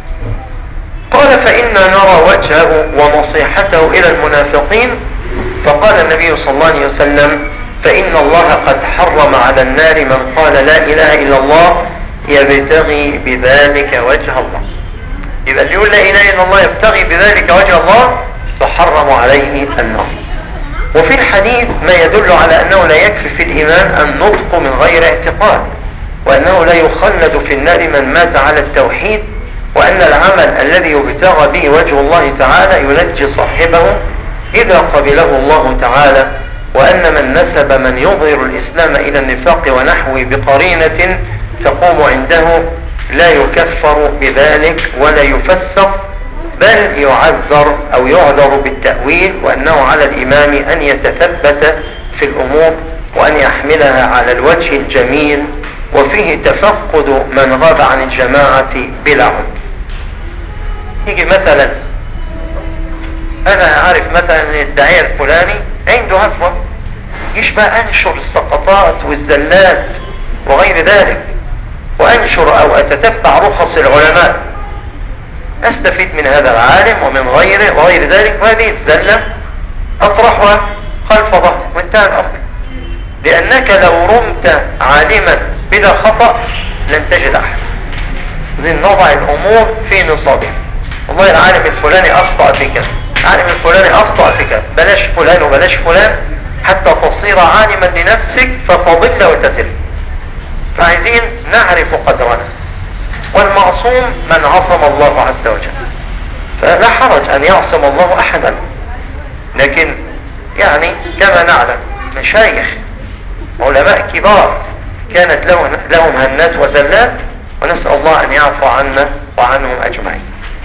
قال فإنا نرى وجهه ونصيحته إلى المنافقين. فقال النبي صلى الله عليه وسلم فإن الله قد حرم على النار من قال لا إله إلا الله يبتغي بذلك وجه الله. يبقى اللي يقول لا إله إلا الله يبتغي بذلك وجه الله فحرم عليه النار. وفي الحديث ما يدل على أنه لا يكفي في الإيمان النطق من غير اعتقاد، وأنه لا يخلد في النار من مات على التوحيد، وأن العمل الذي يبتغى به وجه الله تعالى ينجي صاحبه إذا قبله الله تعالى، وأن من نسب من يظهر الإسلام إلى النفاق ونحوه بقرينة تقوم عنده لا يكفر بذلك ولا يفسق، بل يعذر أو يعذر بالتأويل، وأنه على الإمام أن يتثبت في الأمور وأن يحملها على الوجه الجميل، وفيه تفقد من غاب عن الجماعة بلا عذر. يجي مثلا أنا عارف مثلا أن الداعية الفلاني عنده هفوة، يشبه أنشر السقطات والزلات وغير ذلك، وأنشر أو أتتبع رخص العلماء، أستفيد من هذا العالم ومن غيره وغير ذلك، وهذه الزلة أطرحها خلف ظهر وانتهى الأمر. لأنك لو رمت عالما بلا خطأ لن تجد أحد. نضع الأمور في نصابها. والله العالم الفلاني أخطأ في كذا، العالم الفلاني أخطأ في كذا، بلاش فلان وبلاش فلان حتى تصير عالما لنفسك فتضل وتزل. فعايزين نعرف قدرنا، والمعصوم من عصم الله عز وجل، فلا حرج أن يعصم الله أحدا. لكن يعني كما نعلم مشايخ علماء كبار كانت لهم هنات وزلات، ونسأل الله أن يعفو عنا وعنهم أجمعين.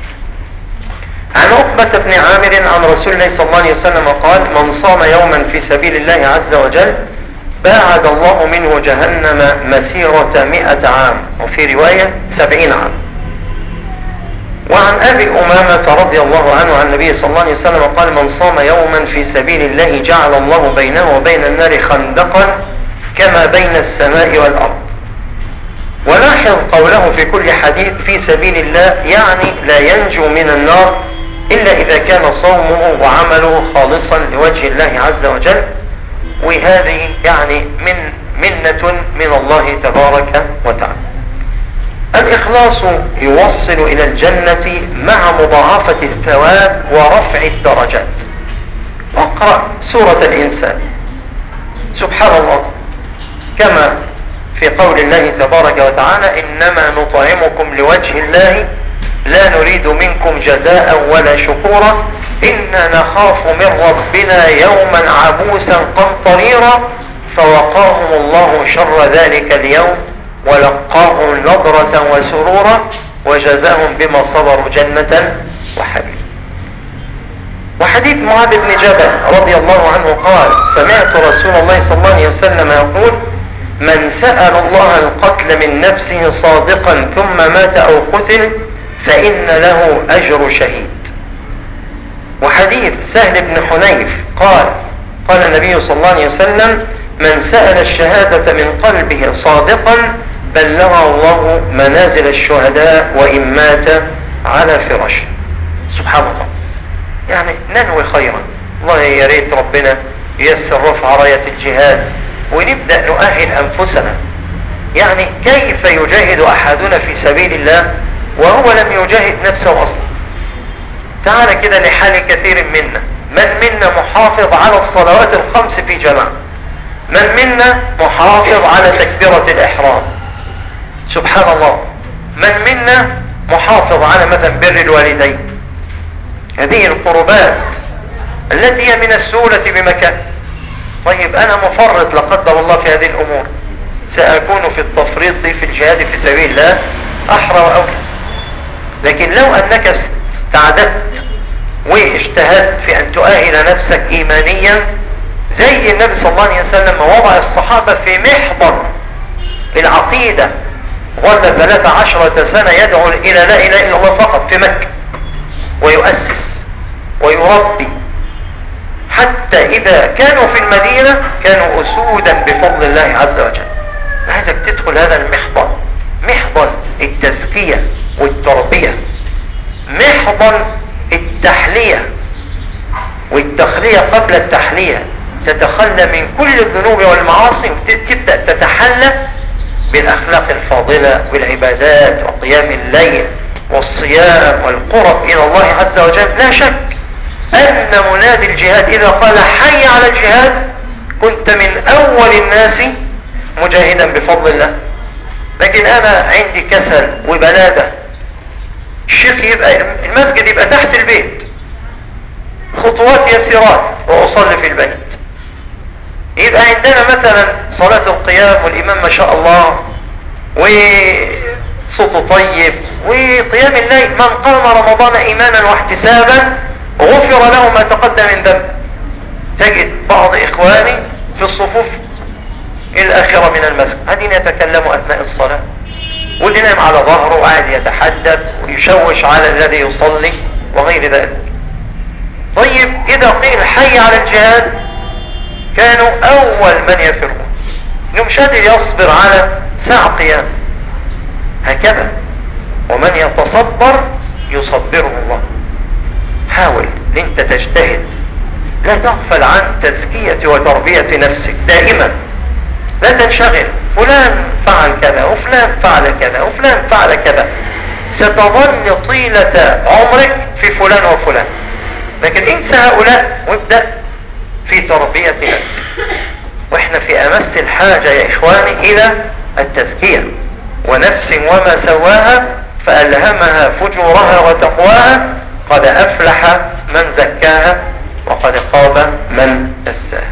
عن عقبة بن عامر عن رسول الله صلى الله عليه وسلم قال من صام يوما في سبيل الله عز وجل باعد الله منه جهنم مسيرة مئة عام، وفي رواية سبعين عام. وعن أبي أمامة رضي الله عنه عن النبي صلى الله عليه وسلم قال من صام يوما في سبيل الله جعل الله بينه وبين النار خندقا كما بين السماء والأرض. ولاحظ قوله في كل حديث في سبيل الله، يعني لا ينجو من النار إلا إذا كان صومه وعمله خالصا لوجه الله عز وجل. وهذه يعني من منة من الله تبارك وتعالى. الإخلاص يوصل إلى الجنة مع مضاعفة الثواب ورفع الدرجات. واقرأ سورة الإنسان. سبحان الله، كما في قول الله تبارك وتعالى إنما نطعمكم لوجه الله لا نريد منكم جزاء ولا شكورا إنا نخاف من ربنا يوما عبوسا قمطريرا فوقاهم الله شر ذلك اليوم ولقاهم نضرة وسرورا وجزاهم بما صبروا جنة وحريرا. وحديث معاذ بن جبل رضي الله عنه قال سمعت رسول الله صلى الله عليه وسلم يقول من سأل الله القتل من نفسه صادقا ثم مات أو قتل فإن له أجر شهيد. وحديث سهل بن حنيف قال قال النبي صلى الله عليه وسلم من سأل الشهادة من قلبه صادقا بلغ الله منازل الشهداء وإن مات على فراشه. سبحان الله، يعني ننوي خيرا. والله يا ريت ربنا ييسر رفع راية الجهاد ونبدأ نؤهل أنفسنا. يعني كيف يجاهد أحدنا في سبيل الله وهو لم يجاهد نفسه أصلا؟ تعال كده لحال كثير منا، من منا محافظ على الصلوات الخمس في جماعة، من منا محافظ على تكبيرة الإحرام، سبحان الله، من منا محافظ على مثلا بر الوالدين، هذه القربات التي هي من السهولة بمكان. طيب أنا مفرط لا قدر الله في هذه الأمور، سأكون في التفريط في الجهاد في سبيل الله أحرى وأولى. لكن لو أنك استعددت واجتهدت في أن تؤهل نفسك إيمانيا زي النبي صلى الله عليه وسلم وضع الصحابة في محضر العقيدة، ظل ثلاث عشرة سنة يدعو إلى لا إله إلا الله فقط في مكة ويؤسس ويربي، حتى إذا كانوا في المدينة كانوا أسودا بفضل الله عز وجل. عايزك تدخل هذا المحضر، محضر التزكية والتربية، محضر التحلية والتخلية قبل التحلية، تتخلى من كل الذنوب والمعاصي وتبدأ تتحلى بالأخلاق الفاضلة والعبادات وقيام الليل والصيام والقرب إلى الله عز وجل. لا شك أن منادي الجهاد إذا قال حي على الجهاد كنت من أول الناس مجاهدا بفضل الله. لكن أنا عندي كسل وبلادة، الشيخ يبقى المسجد يبقى تحت البيت خطوات يسيرات وأصلي في البيت، يبقى عندنا مثلا صلاة القيام والإمام ما شاء الله وصوته طيب وقيام الليل، من قام رمضان إيمانا واحتسابا غفر له ما تقدم من ذنب. تجد بعض إخواني في الصفوف الآخرة من المسجد قاعدين يتكلموا أثناء الصلاة، واللي نام على ظهره وقاعد يتحدث ويشوش على الذي يصلي وغير ذلك. طيب إذا قيل حي على الجهاد كانوا أول من يفرون، إنه مش قادر يصبر على ساعة قيام. هكذا ومن يتصبر يصبره الله. حاول ان انت تجتهد، لا تغفل عن تزكية وتربية نفسك دائما، لا تنشغل فلان فعل كذا وفلان فعل كذا وفلان فعل كذا، ستظل طيلة عمرك في فلان وفلان. لكن انسى هؤلاء وابدأ في تربية نفسك. واحنا في امس الحاجة يا اخواني الى التزكية. ونفس وما سواها فألهمها فجورها وتقواها قد أفلح من زكاها وقد خاب من دساها.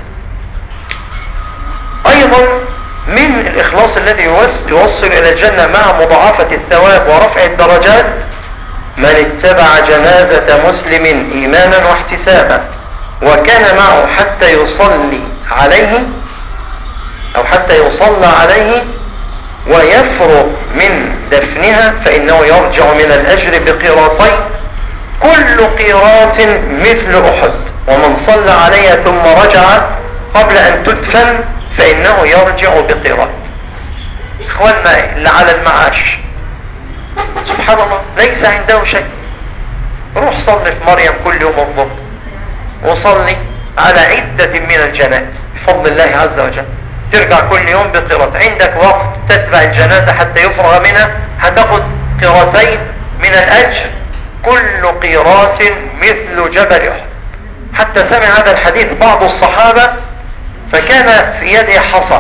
أيضا من الإخلاص الذي يوصل إلى الجنة مع مضاعفة الثواب ورفع الدرجات من اتبع جنازة مسلم إيمانا واحتسابا وكان معه حتى يصلي عليه أو حتى يصلى عليه ويفرغ من دفنها فإنه يرجع من الأجر بقيراطين، كل قيراط مثل أحد، ومن صلى عليها ثم رجع قبل أن تدفن فإنه يرجع بقيراط. إخواننا اللي على المعاش سبحان الله ليس عنده شيء، روح صلي في مريم كل يوم الظهر وصلي على عدة من الجنائز بفضل الله عز وجل، ترجع كل يوم بقيراط. عندك وقت تتبع الجنازة حتى يفرغ منها هتاخد قيراطين من الأجر، كل قيراط مثل جبل أحد. حتى سمع هذا الحديث بعض الصحابة فكان في يده حصى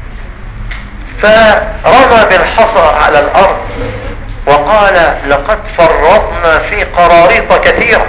فرمى بالحصى على الأرض وقال لقد فرطنا في قراريط كثيرة.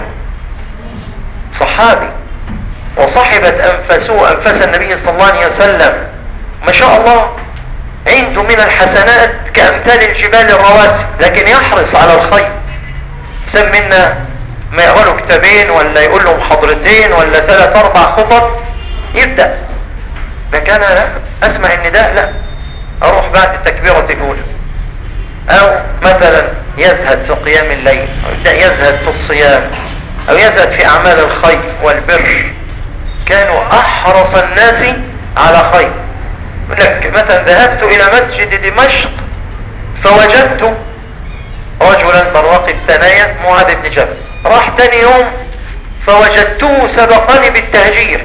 صحابي وصحبت أنفسه أنفس النبي صلى الله عليه وسلم ما شاء الله، عنده من الحسنات كأمثال الجبال الرواسي، لكن يحرص على الخير. سمنا ما يقرأ كتابين ولا يقول له محاضرتين ولا ثلاث اربع خطط يبدأ. لكن انا لا اسمع ان ده لا، اروح بعد التكبيرة الاولى، او مثلا يزهد في قيام الليل، او يبدأ يزهد في الصيام، او يزهد في اعمال الخير والبر. كانوا احرص الناس على خير. يقول لك مثلا ذهبت الى مسجد دمشق فوجدت رجلا برواق الثنايا معاذ بن جبل، راح تاني يوم فوجدته سبقني بالتهجير.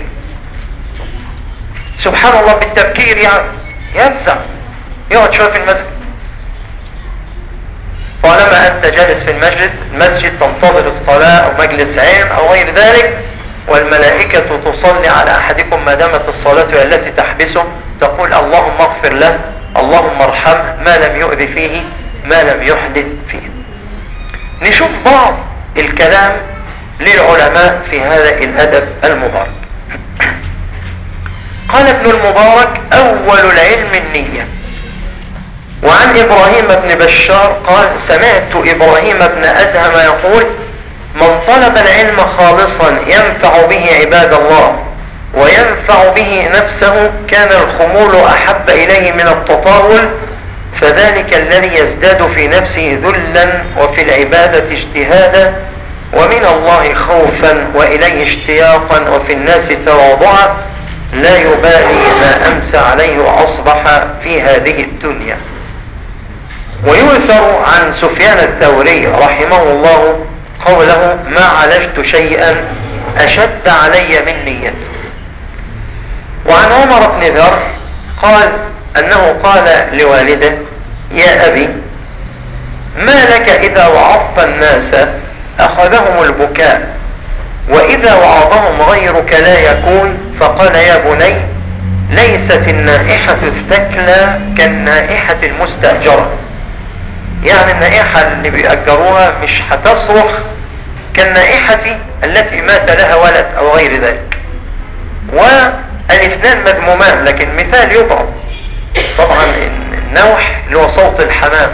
سبحان الله، بالتبكير يعني يفزع، يقعد شويه في المسجد. طالما انت جالس في المسجد المسجد تنتظر الصلاة او مجلس علم او غير ذلك، والملائكة تصلي على احدكم ما دامت الصلاة هي التي تحبسه، تقول اللهم اغفر له، اللهم ارحمه، ما لم يؤذي فيه، ما لم يحدث فيه. نشوف بعض الكلام للعلماء في هذا الادب المبارك. قال ابن المبارك اول العلم النية. وعن ابراهيم بن بشار قال سمعت ابراهيم بن ادهم يقول من طلب العلم خالصا ينفع به عباد الله وينفع به نفسه كان الخمول احب اليه من التطاول، فذلك الذي يزداد في نفسه ذلا وفي العبادة اجتهادا ومن الله خوفا واليه اشتياقا وفي الناس تواضعا، لا يبالي ما امسى عليه واصبح في هذه الدنيا. ويؤثر عن سفيان الثوري رحمه الله قوله ما عالجت شيئا اشد علي من نيتي. وعن عمر بن ذر قال انه قال لوالده يا ابي ما لك اذا وعظت الناس اخذهم البكاء واذا وعظهم غيرك لا يكون؟ فقال يا بني ليست النائحة الثكلى كالنائحة المستأجرة. يعني النائحة اللي بيأجروها مش هتصرخ كالنائحة التي مات لها ولد او غير ذلك. والاثنان مذمومان لكن مثال يضرب. طبعا النوح اللي هو صوت الحمام،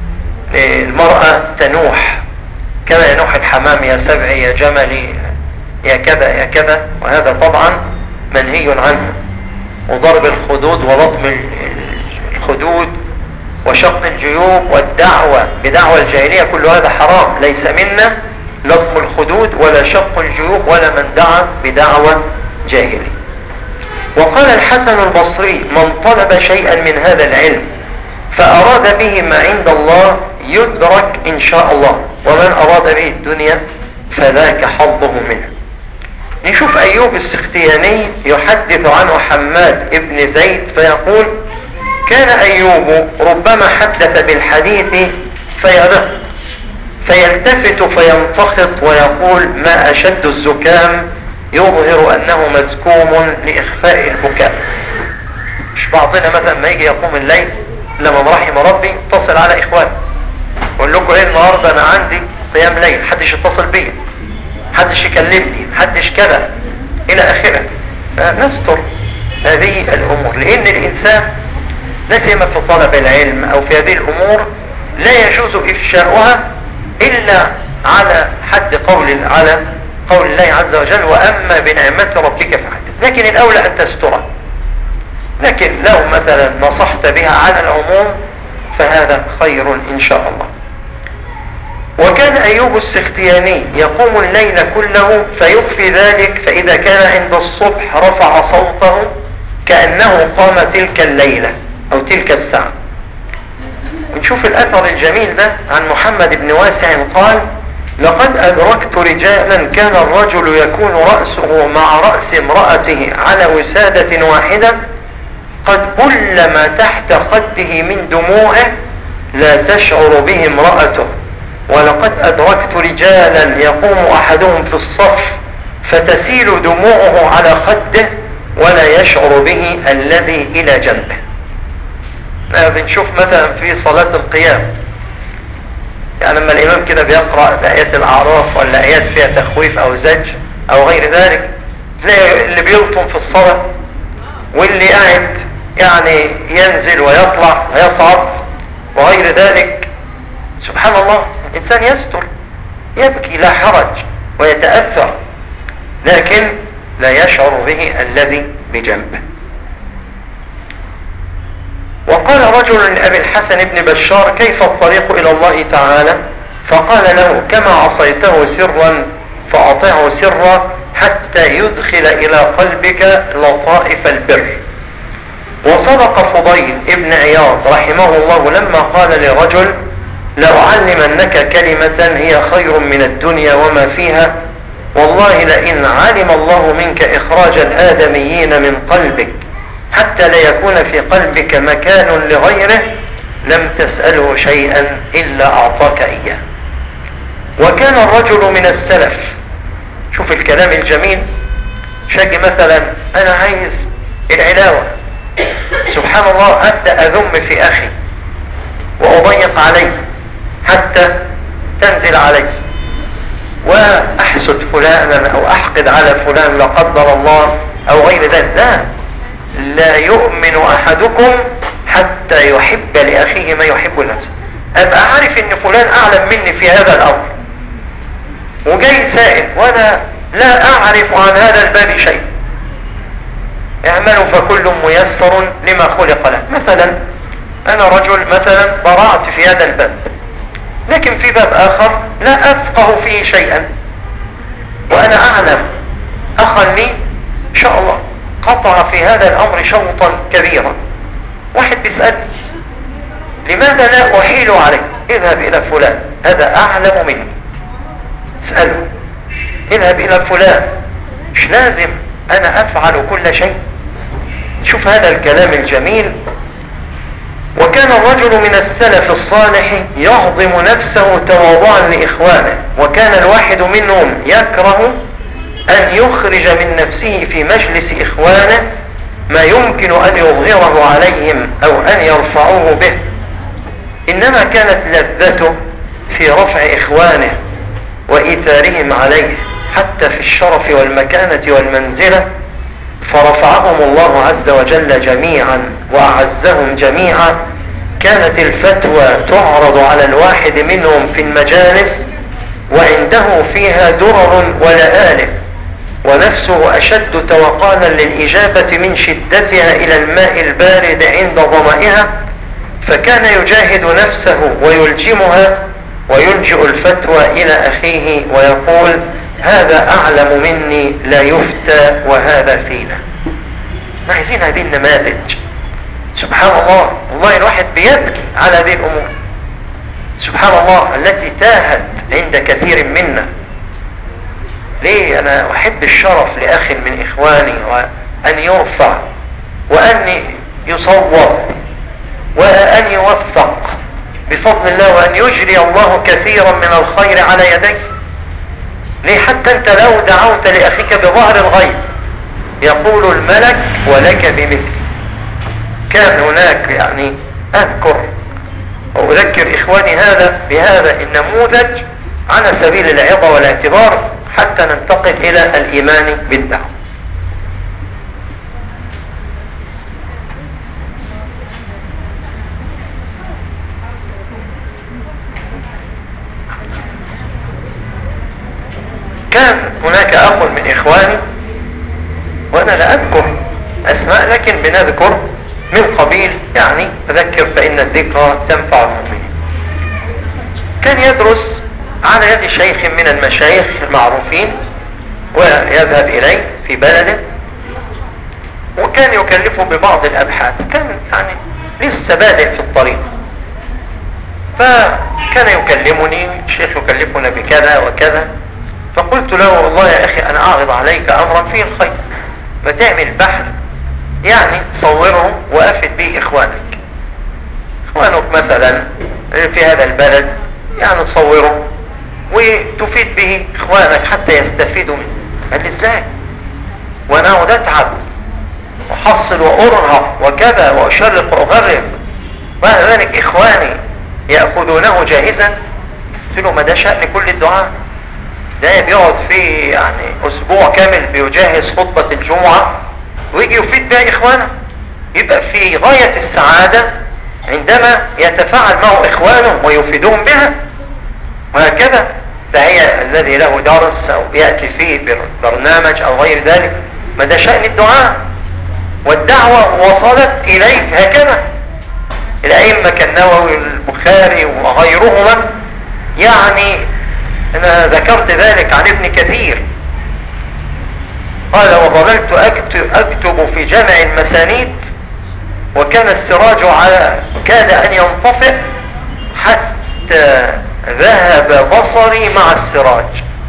المرأة تنوح كما ينوح الحمام يا سبعي يا جملي يا كذا يا كذا، وهذا طبعا منهي عنه. وضرب الخدود ولطم الخدود وشق الجيوب والدعوة بدعوى الجاهلية كل هذا حرام، ليس منا لطم الخدود ولا شق الجيوب ولا من دعا بدعوى جاهلي. وقال الحسن البصري من طلب شيئا من هذا العلم فأراد به ما عند الله يدرك إن شاء الله، ومن أراد به الدنيا فذاك حظه منه. نشوف أيوب السختياني يحدث عنه حماد ابن زيد فيقول كان أيوب ربما حدث بالحديث فيغلق فيلتفت فينتخط ويقول ما أشد الزكام يظهر أنه مزكوم لإخفاء البكاء. مش بعضنا مثلا ما يجي يقوم الليل لما رحم ربي اتصل على إخواني اقول لكم ايه النهارده انا عندي قيام ليل، محدش يتصل بيا، محدش يكلمني، محدش كذا الى اخره. نستر هذه الامور، لان الانسان لا سيما في طلب العلم او في هذه الامور لا يجوز افشاؤها الا على حد قول على قول الله عز وجل واما بنعمة ربك فحدث. لكن الاولى ان تسترها، لكن لو مثلا نصحت بها على العموم فهذا خير ان شاء الله. وكان أيوب السختياني يقوم الليل كله فيخفي ذلك، فإذا كان عند الصبح رفع صوته كأنه قام تلك الليلة أو تلك الساعة. ونشوف الأثر الجميل ده عن محمد بن واسع قال لقد أدركت رجالا كان الرجل يكون رأسه مع رأس امرأته على وسادة واحدة قد بل ما تحت خده من دموعه لا تشعر به امرأته، ولقد أدركت رجالا يقوم أحدهم في الصف فتسيل دموعه على خده ولا يشعر به الذي إلى جنبه. بنشوف مثلا في صلاة القيام يعني لما الإمام كده بيقرأ بآيات الأعراف ولا آيات فيها تخويف أو زج أو غير ذلك، تلاقي اللي بيلطم في الصلاة واللي قاعد يعني ينزل ويطلع ويصعد وغير ذلك. سبحان الله، الإنسان يستر يبكي لا حرج، ويتأثر، لكن لا يشعر به الذي بجنبه. وقال رجل لأبي الحسن بن بشار: كيف الطريق إلى الله تعالى؟ فقال له: كما عصيته سرا فأطعه سرا حتى يدخل إلى قلبك لطائف البر. وصدق فضيل ابن عياض رحمه الله لما قال لرجل: لأعلمنك كلمة هي خير من الدنيا وما فيها، والله لئن علم الله منك إخراج الآدميين من قلبك حتى لا يكون في قلبك مكان لغيره لم تسأله شيئا إلا أعطاك إياه. وكان الرجل من السلف، شوف الكلام الجميل، شاجي مثلا أنا عايز العلاوة، سبحان الله أبدأ أذم في أخي وأضيق عليه حتى تنزل عليه، وأحسد فلانا أو أحقد على فلان لا قدر الله أو غير ذلك. لا لا يؤمن أحدكم حتى يحب لأخيه ما يحب لنفسه. أبقى عارف إن فلان أعلم مني في هذا الأمر وجاي سائل وأنا لا أعرف عن هذا الباب شيء، اعملوا فكل ميسر لما خلق له. مثلا أنا رجل مثلا برعت في هذا الباب، لكن في باب آخر لا أفقه فيه شيئا، وأنا أعلم أخا لي إن شاء الله قطع في هذا الأمر شوطا كبيرا، واحد بيسأل لماذا لا أحيل عليه؟ اذهب إلى فلان هذا أعلم مني، اسأله اذهب إلى فلان، مش لازم أنا أفعل كل شيء. شوف هذا الكلام الجميل. وكان الرجل من السلف الصالح يهضم نفسه تواضعا لإخوانه، وكان الواحد منهم يكره أن يخرج من نفسه في مجلس إخوانه ما يمكن أن يظهره عليهم أو أن يرفعوه به، إنما كانت لذته في رفع إخوانه وإيثارهم عليه حتى في الشرف والمكانة والمنزلة، فرفعهم الله عز وجل جميعا وأعزهم جميعا. كانت الفتوى تعرض على الواحد منهم في المجالس وعنده فيها درر ولآلئ، ونفسه أشد توقانا للإجابة من شدتها إلى الماء البارد عند ظمئها، فكان يجاهد نفسه ويلجمها ويلجئ الفتوى إلى أخيه ويقول: هذا أعلم مني لا يفتى وهذا فينا. عايزين هذه النماذج. سبحان الله، والله الواحد بيبكي على هذه الأمور سبحان الله التي تاهت عند كثير منا. ليه؟ أنا أحب الشرف لأخ من إخواني وأن يرفع وأن يصور وأن يوفق بفضل الله وأن يجري الله كثيرا من الخير على يديه. ليه؟ حتى أنت لو دعوت لأخيك بظهر الغيب يقول الملك ولك بمثل. كان هناك يعني أذكر وأذكر إخواني هذا بهذا النموذج على سبيل العظة والاعتبار حتى ننتقل إلى الإيمان بالدعوة. كان هناك أخ من إخواني، وأنا لا أذكر أسماء لكن بنذكر من قبيل يعني أذكر فإن الذكرى تنفع المؤمنين. كان يدرس على يد شيخ من المشايخ المعروفين ويذهب إليه في بلده، وكان يكلفه ببعض الأبحاث، كان يعني لسه بادئ في الطريق، فكان يكلمني الشيخ يكلفنا بكذا وكذا، فقلت له: والله يا أخي أنا أعرض عليك أمرا فيه الخير، ما تعمل بحث يعني صوره وأفد به إخوانك إخوانك مثلا في هذا البلد، يعني تصوره وتفيد به إخوانك حتى يستفيدوا منه. قال لي: إزاي وأنا أقعد أتعب وأحصل وأرهق وكذا وأشرق وأغرب بعد ذلك إخواني يأخذونه جاهزا؟ قلت له: ما ده شأن كل الدعاء، ده بيقعد فيه يعني أسبوع كامل بيجهز خطبة الجمعة ويجي يفيد بها إخوانه، يبقى في غاية السعادة عندما يتفاعل معه إخوانه ويفيدهم بها، وهكذا. الداعية الذي له درس أو يأتي فيه برنامج أو غير ذلك، ما ده شأن الدعاء، والدعوة وصلت إليك هكذا. الأئمة كالنووي والبخاري وغيرهما، يعني أنا ذكرت ذلك عن ابن كثير، قال وظللت أكتب, أكتب في جامع المسانيد وكان السراج على كاد أن ينطفئ حتى ذهب بصري مع السراج،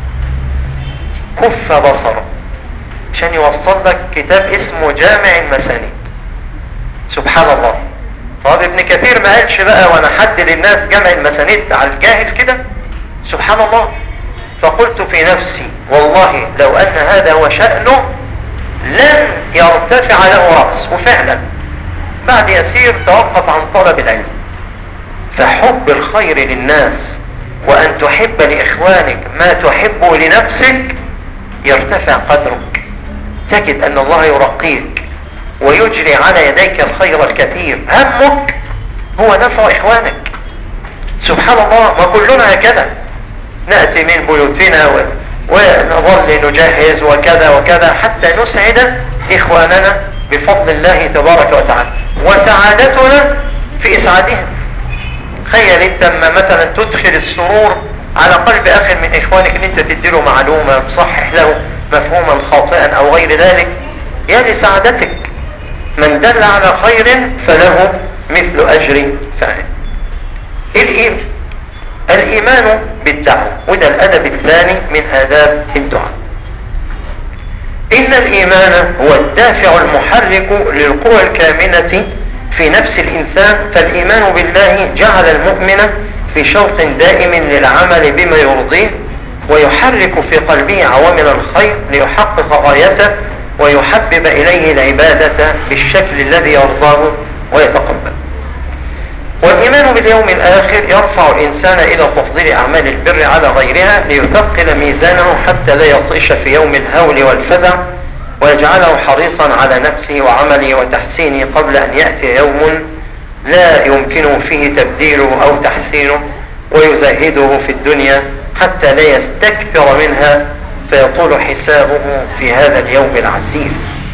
كف بصره عشان يوصل لك كتاب اسمه جامع المسانيد. سبحان الله. طب ابن كثير ما قالش بقى وانا حد للناس جامع المسانيد على الجاهز كده؟ سبحان الله. فقلت في نفسي والله لو ان هذا هو شأنه لن يرتفع له رأس. وفعلا بعد يسير توقف عن طلب العلم. فحب الخير للناس وان تحب لإخوانك ما تحب لنفسك يرتفع قدرك، تجد ان الله يرقيك ويجري على يديك الخير الكثير. همك هو نفع إخوانك. سبحان الله. ما كلنا هكذا نأتي من بيوتنا ونظل نجهز وكذا وكذا حتى نسعد إخواننا بفضل الله تبارك وتعالى، وسعادتنا في إسعادهم. تخيل انت لما مثلا تدخل السرور على قلب اخ من اخوانك، ان انت تديله معلومة تصحح له مفهوما خاطئا او غير ذلك، يا لسعادتك. من دل على خير فله مثل اجر فاعل. الإيمان الإيمان بالدعوة، وده الأدب الثاني من آداب الدعاء. إن الإيمان هو الدافع المحرك للقوى الكامنة في نفس الإنسان، فالإيمان بالله جعل المؤمن في شوق دائم للعمل بما يرضيه، ويحرك في قلبه عوامل الخير ليحقق غايته ويحبب إليه العبادة بالشكل الذي يرضاه ويتقبل. والإيمان باليوم الآخر يرفع الإنسان إلى تفضيل أعمال البر على غيرها ليثقل ميزانه حتى لا يطيش في يوم الهول والفزع، ويجعله حريصا على نفسه وعمله وتحسينه قبل أن يأتي يوم لا يمكنه فيه تبديله أو تحسينه، ويزهده في الدنيا حتى لا يستكثر منها فيطول حسابه في هذا اليوم العسير.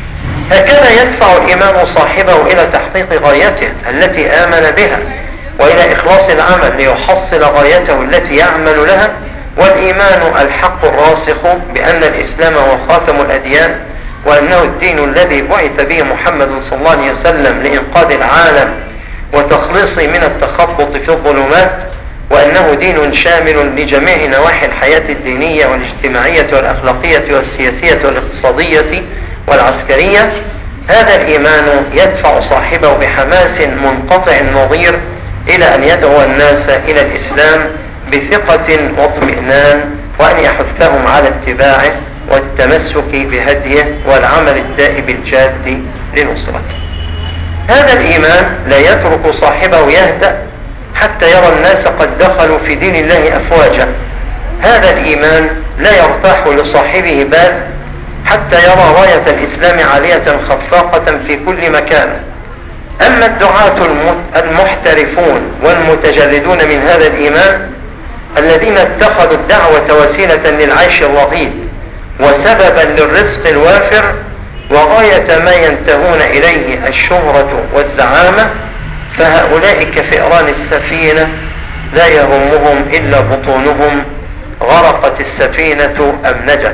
هكذا يدفع الإيمان صاحبه إلى تحقيق غايته التي آمن بها، وإلى إخلاص العمل ليحصل غايته التي يعمل لها. والإيمان الحق الراسخ بأن الإسلام هو خاتم الأديان، وأنه الدين الذي بعث به محمد صلى الله عليه وسلم لإنقاذ العالم وتخليصه من التخبط في الظلمات، وأنه دين شامل لجميع نواحي الحياة الدينية والاجتماعية والأخلاقية والسياسية والاقتصادية والعسكرية. هذا الإيمان يدفع صاحبه بحماس منقطع النظير إلى أن يدعو الناس إلى الإسلام بثقة واطمئنان، وأن يحثهم على اتباعه والتمسك بهديه والعمل الدائب الجاد لنصرته. هذا الإيمان لا يترك صاحبه يهدأ حتى يرى الناس قد دخلوا في دين الله أفواجا. هذا الإيمان لا يرتاح لصاحبه بال حتى يرى راية الإسلام عالية خفاقة في كل مكان. أما الدعاة المحترفون والمتجردون من هذا الإيمان الذين اتخذوا الدعوة وسيلة للعيش الرغيد وسببا للرزق الوافر، وغاية ما ينتهون إليه الشهرة والزعامة، فهؤلاء كفئران السفينة لا يهمهم إلا بطونهم، غرقت السفينة أم نجت.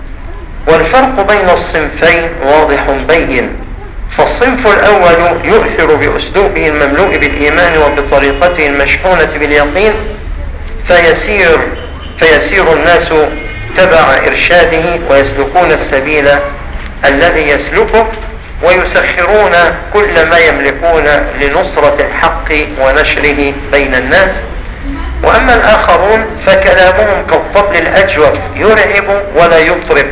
والفرق بين الصنفين واضح بين. فالصنف الأول يؤثر بأسلوبه المملوء بالإيمان وبطريقته المشحونة باليقين، فيسير, فيسير الناس تبع إرشاده ويسلكون السبيل الذي يسلكه، ويسخرون كل ما يملكون لنصرة الحق ونشره بين الناس. وأما الآخرون فكلامهم كالطبل الأجوف، يرعب ولا يطرب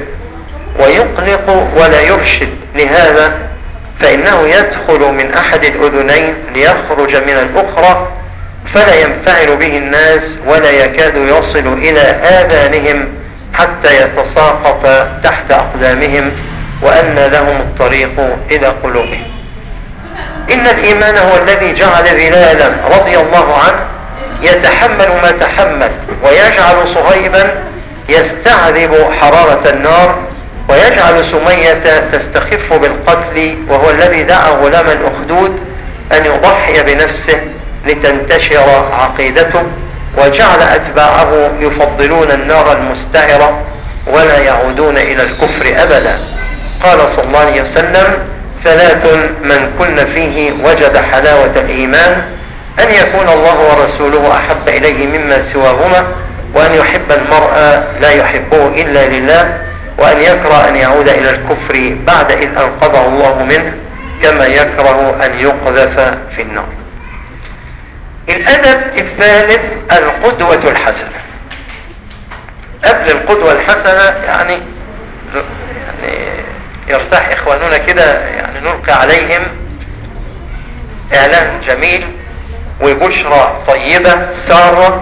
ويقلق ولا يرشد، لهذا فإنه يدخل من أحد الأذنين ليخرج من الأخرى، فلا ينفعل به الناس ولا يكاد يصل إلى آذانهم حتى يتساقط تحت أقدامهم، وأن لهم الطريق إلى قلوبهم. إن الإيمان هو الذي جعل بلالا رضي الله عنه يتحمل ما تحمل، ويجعل صهيبا يستعذب حرارة النار، ويجعل سمية تستخف بالقتل، وهو الذي دعا غلام الأخدود أن يضحي بنفسه لتنتشر عقيدته، وجعل أتباعه يفضلون النار المستعرة ولا يعودون إلى الكفر أبدا. قال صلى الله عليه وسلم: ثلاث من كن فيه وجد حلاوة الإيمان: أن يكون الله ورسوله أحب إليه مما سواهما، وأن يحب المرء لا يحبه إلا لله، وأن يكره أن يعود إلى الكفر بعد إذ أنقذه الله منه، كما يكره أن يقذف في النار. الأدب الثالث القدوة الحسنة. قبل القدوة الحسنة يعني, يعني يرتاح إخواننا كده، يعني نلقي عليهم إعلان جميل وبشرى طيبة سارة: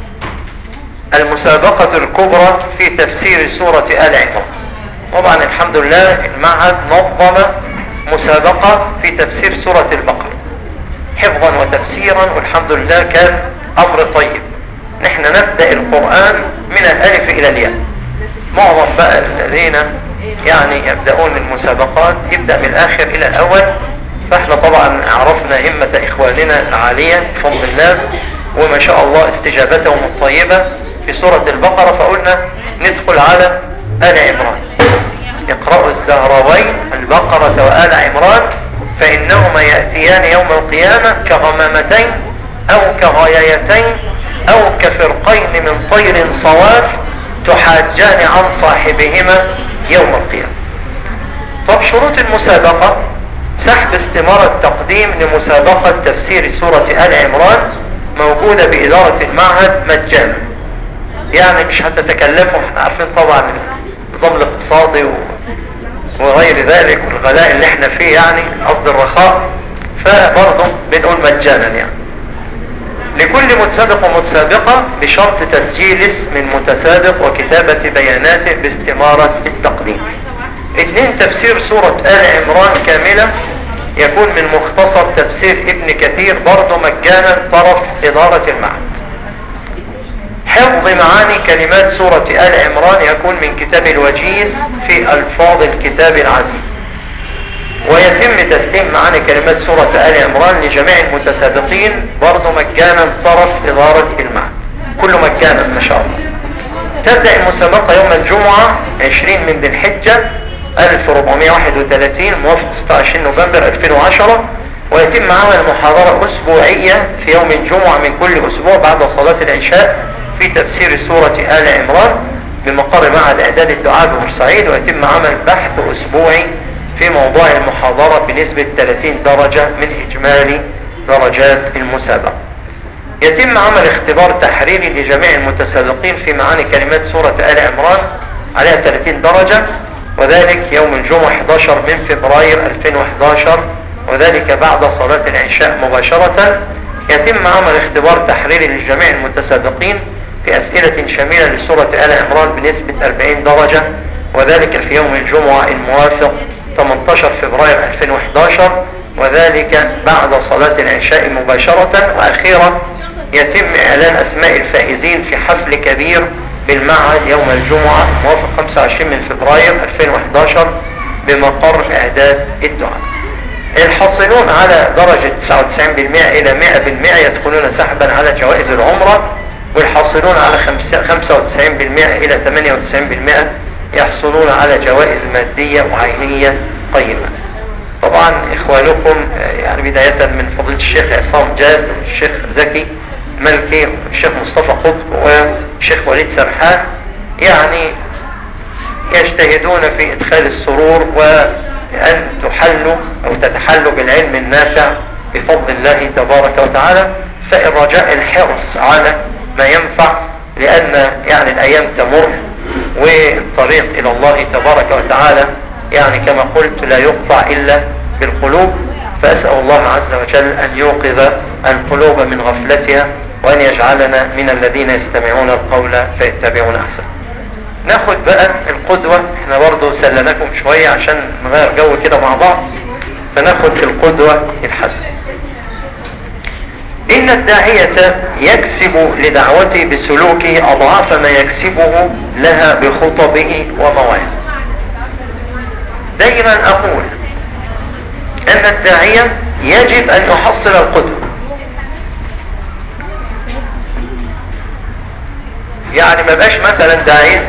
المسابقة الكبرى في تفسير سورة آل عمران. طبعا الحمد لله المعهد نظم مسابقة في تفسير سورة البقرة حفظا وتفسيرا، والحمد لله كان أمر طيب. نحن نبدأ القرآن من الألف إلى الياء. معظم بقى الذين يعني يبدأون المسابقات يبدأ من الآخر إلى الأول، فاحنا طبعا عرفنا همة إخواننا العالية بفضل الله وما شاء الله استجابتهم الطيبة في سورة البقرة، فقلنا ندخل على آل عمران. اقرأوا الزهراوين البقرة وآل عمران فإنهما يأتيان يوم القيامة كغمامتين أو كغايتين أو كفرقين من طير صواف تحاجان عن صاحبهما يوم القيامة. طب شروط المسابقة: سحب استمارة تقديم لمسابقة تفسير سورة آل عمران موجودة بإدارة المعهد مجانا، يعني مش هتتكلفوا. احنا عارفين طبعا النظام الاقتصادي وغير ذلك والغلاء اللي احنا فيه، يعني قصد الرخاء، فبرضه بنقول مجانا يعني لكل متسابق ومتسابقة بشرط تسجيل اسم المتسابق وكتابة بياناته باستمارة التقديم. اثنين تفسير سورة آل عمران كاملة يكون من مختصر تفسير ابن كثير برضه مجانا طرف إدارة المعهد. حفظ معاني كلمات سورة آل عمران يكون من كتاب الوجيز في ألفاظ الكتاب العزيز، ويتم تسليم معاني كلمات سورة آل عمران لجميع المتسابقين برضه مجانا طرف إدارة المعهد، كله مجانا ما شاء الله. تبدأ المسابقة يوم الجمعة عشرين من ذي الحجة ألف وأربعمائة وواحد وثلاثين موافق ستة وعشرين نوفمبر ألفين وعشرة، ويتم عمل محاضرة أسبوعية في يوم الجمعة من كل أسبوع بعد صلاة العشاء في تفسير سورة آل عمران بمقر معهد إعداد الدعاء ببورسعيد، ويتم عمل بحث أسبوعي في موضوع المحاضرة بنسبة ثلاثين درجة من إجمالي درجات المسابقة. يتم عمل اختبار تحريري لجميع المتسابقين في معاني كلمات سورة آل عمران عليها ثلاثين درجة، وذلك يوم الجمعة أحد عشر من فبراير ألفين وأحد عشر، وذلك بعد صلاة العشاء مباشرة. يتم عمل اختبار تحريري لجميع المتسابقين في أسئلة شاملة لسورة آل عمران بنسبة أربعين درجة، وذلك في يوم الجمعة الموافق ثمانية عشر فبراير ألفين وأحد عشر، وذلك بعد صلاة العشاء مباشرة. وأخيرا يتم إعلان أسماء الفائزين في حفل كبير بالمعهد يوم الجمعة موافق خمسة وعشرين من فبراير ألفين وأحد عشر بمقر إعداد الدعاء. الحاصلون على درجة تسعة وتسعين بالمئة إلى مئة بالمئة يدخلون سحبا على جوائز العمرة، والحاصلون على خمسة وتسعين بالمئة إلى ثمانية وتسعين بالمئة يحصلون على جوائز مادية وعينية قيمة. طبعا إخوانكم يعني بداية من فضيلة الشيخ عصام جاد والشيخ زكي ملكي والشيخ مصطفى قطب والشيخ وليد سرحان يعني يجتهدون في إدخال السرور وأن تحلوا أو تتحلوا بالعلم النافع بفضل الله تبارك وتعالى. فالرجاء الحرص على ما ينفع، لأن يعني الأيام تمر والطريق إلى الله تبارك وتعالى يعني كما قلت لا يقطع إلا بالقلوب. فأسأل الله عز وجل أن يوقظ القلوب من غفلتها وأن يجعلنا من الذين يستمعون القول فيتبعون أحسن. ناخد بقى القدوة، احنا برضو سلناكم شوية عشان نغير جو كده مع بعض، فناخد القدوة الحسنة. إن الداعية يكسب لدعوته بسلوكه أضعاف ما يكسبه لها بخطبه ومواعظه. دائما أقول أن الداعية يجب أن يحصل القدوة. يعني ما بقاش مثلا داعية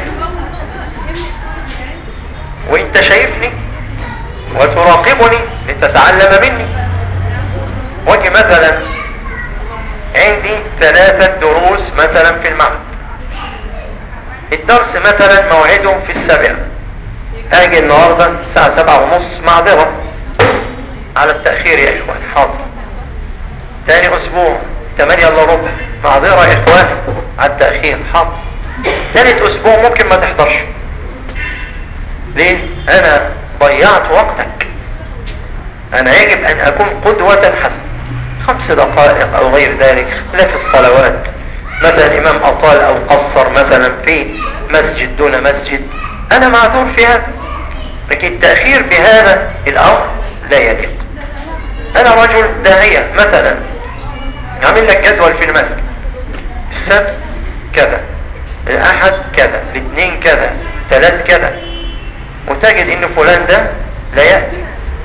وانت شايفني وتراقبني لتتعلم مني، واجي مثلا عندي ثلاثة دروس مثلا في المعهد، الدرس مثلا موعده في السابعة، اجي النهاردة الساعة سبعة ونص، معذرة على التأخير يا اخوان، حاضر. تاني اسبوع تمانية الا ربع، معذرة يا اخوان على التأخير، حاضر. ثالث اسبوع ممكن ما تحضرش. ليه؟ انا ضيعت وقتك. انا يجب ان اكون قدوة حسنة. خمس دقائق او غير ذلك، لا في الصلوات مثلا امام اطال او قصر مثلا في مسجد دون مسجد، انا معذور في هذا، لكن التأخير بهذا الامر لا يليق. انا رجل داعية مثلا عامل لك جدول في المسجد، السبت كذا، الاحد كذا، الاثنين كذا، ثلاث كذا، وتجد ان فلان ده لا يأتي.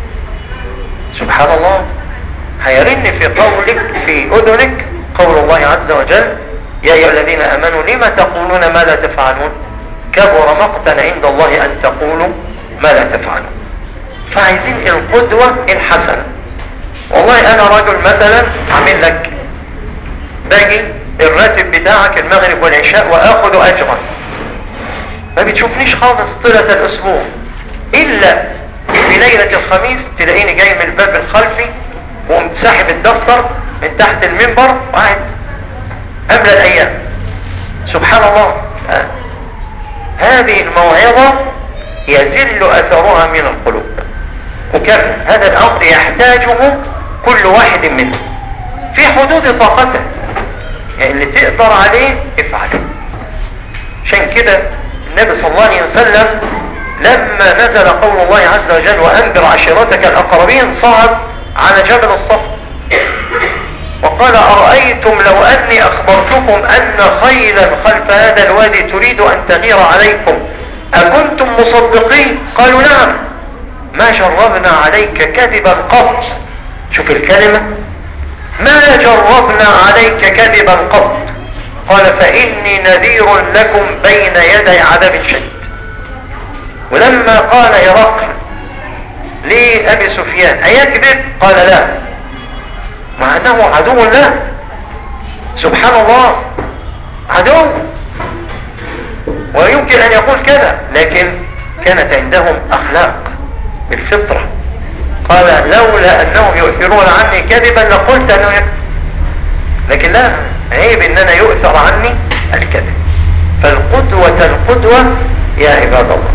سبحان الله، هيرن في قولك في اذنك قول الله عز وجل: يا ايها الذين امنوا لما تقولون ما لا تفعلون، كبر مقتا عند الله ان تقولوا ما لا تفعلون. فعايزين القدوة الحسنة. والله انا رجل مثلا عامل لك، باجي الراتب بتاعك المغرب والعشاء واخذ اجرا، ما بتشوفنيش خالص طيلة الاسبوع، الا في ليلة الخميس تلاقيني جاي من الباب الخلفي وقمت ساحب الدفتر من تحت المنبر وقاعد املى الايام. سبحان الله. آه. هذه الموعظة يزل اثرها من القلوب، وكم هذا الامر يحتاجه كل واحد منا في حدود طاقته، يعني اللي تقدر عليه افعله. عشان كده النبي صلى الله عليه وسلم لما نزل قول الله عز وجل: وأنذر عشيرتك الأقربين، صعد على جبل الصفا وقال: أرأيتم لو أني أخبرتكم أن خيلا خلف هذا الوادي تريد أن تغير عليكم أكنتم مصدقين؟ قالوا: نعم. ما جربنا عليك كذبا قط. شوف الكلمة، ما جربنا عليك كذبا قط. قال: فإني نذير لكم بين يدي عذاب شديد. ولما قال هرقل لأبي سفيان: أيكذب؟ قال: لا، مع أنه عدو له. سبحان الله، عدو، ويمكن أن يقول كذا، لكن كانت عندهم أخلاق بالفطرة. قال: لولا أنهم يؤثرون عني كذبا لقلت أنه يكذب، لكن لا، عيب ان انا يؤثر عني الكذب. فالقدوة القدوة يا عباد الله.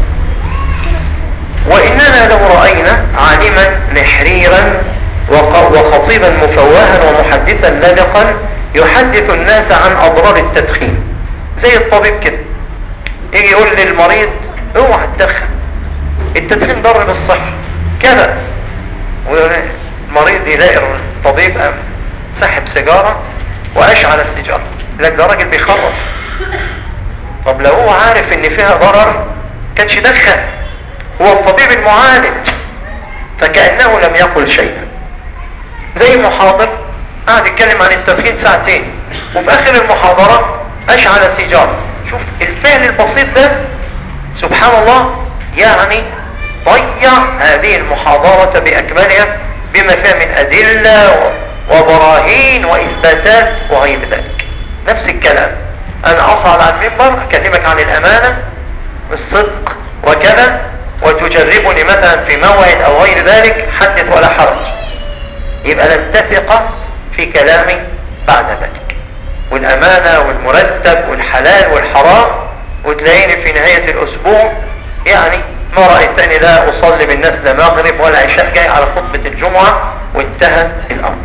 واننا لو رأينا عالما نحريرا وخطيبا مفوها ومحدثا لبقا يحدث الناس عن اضرار التدخين، زي الطبيب كده يجي يقول للمريض: اوعى تدخن، التدخين ضر بالصحة كذا، والمريض يلاقي الطبيب قام سحب سيجارة واشعل السيجارة، لك ده راجل بيخرف. طب لو هو عارف ان فيها ضرر كانش يدخن، هو الطبيب المعالج، فكأنه لم يقل شيئا. زي محاضر قاعد يتكلم عن التدخين ساعتين وفي اخر المحاضرة اشعل السيجارة. شوف الفعل البسيط ده، سبحان الله، يعني ضيع هذه المحاضرة باكملها بما فيها من ادلة وبراهين واثباتات وغير ذلك. نفس الكلام، انا اصعد على المنبر اكلمك عن الامانة والصدق وكذا، وتجربني مثلا في موعد او غير ذلك، حدث ولا حرج، يبقى لن تثق في كلامي بعد ذلك. والامانة والمرتب والحلال والحرام، وتلاقيني في نهاية الاسبوع يعني ما رأيتني لا اصلي بالناس لا مغرب ولا عشاء، جاي على خطبة الجمعة وانتهى الامر.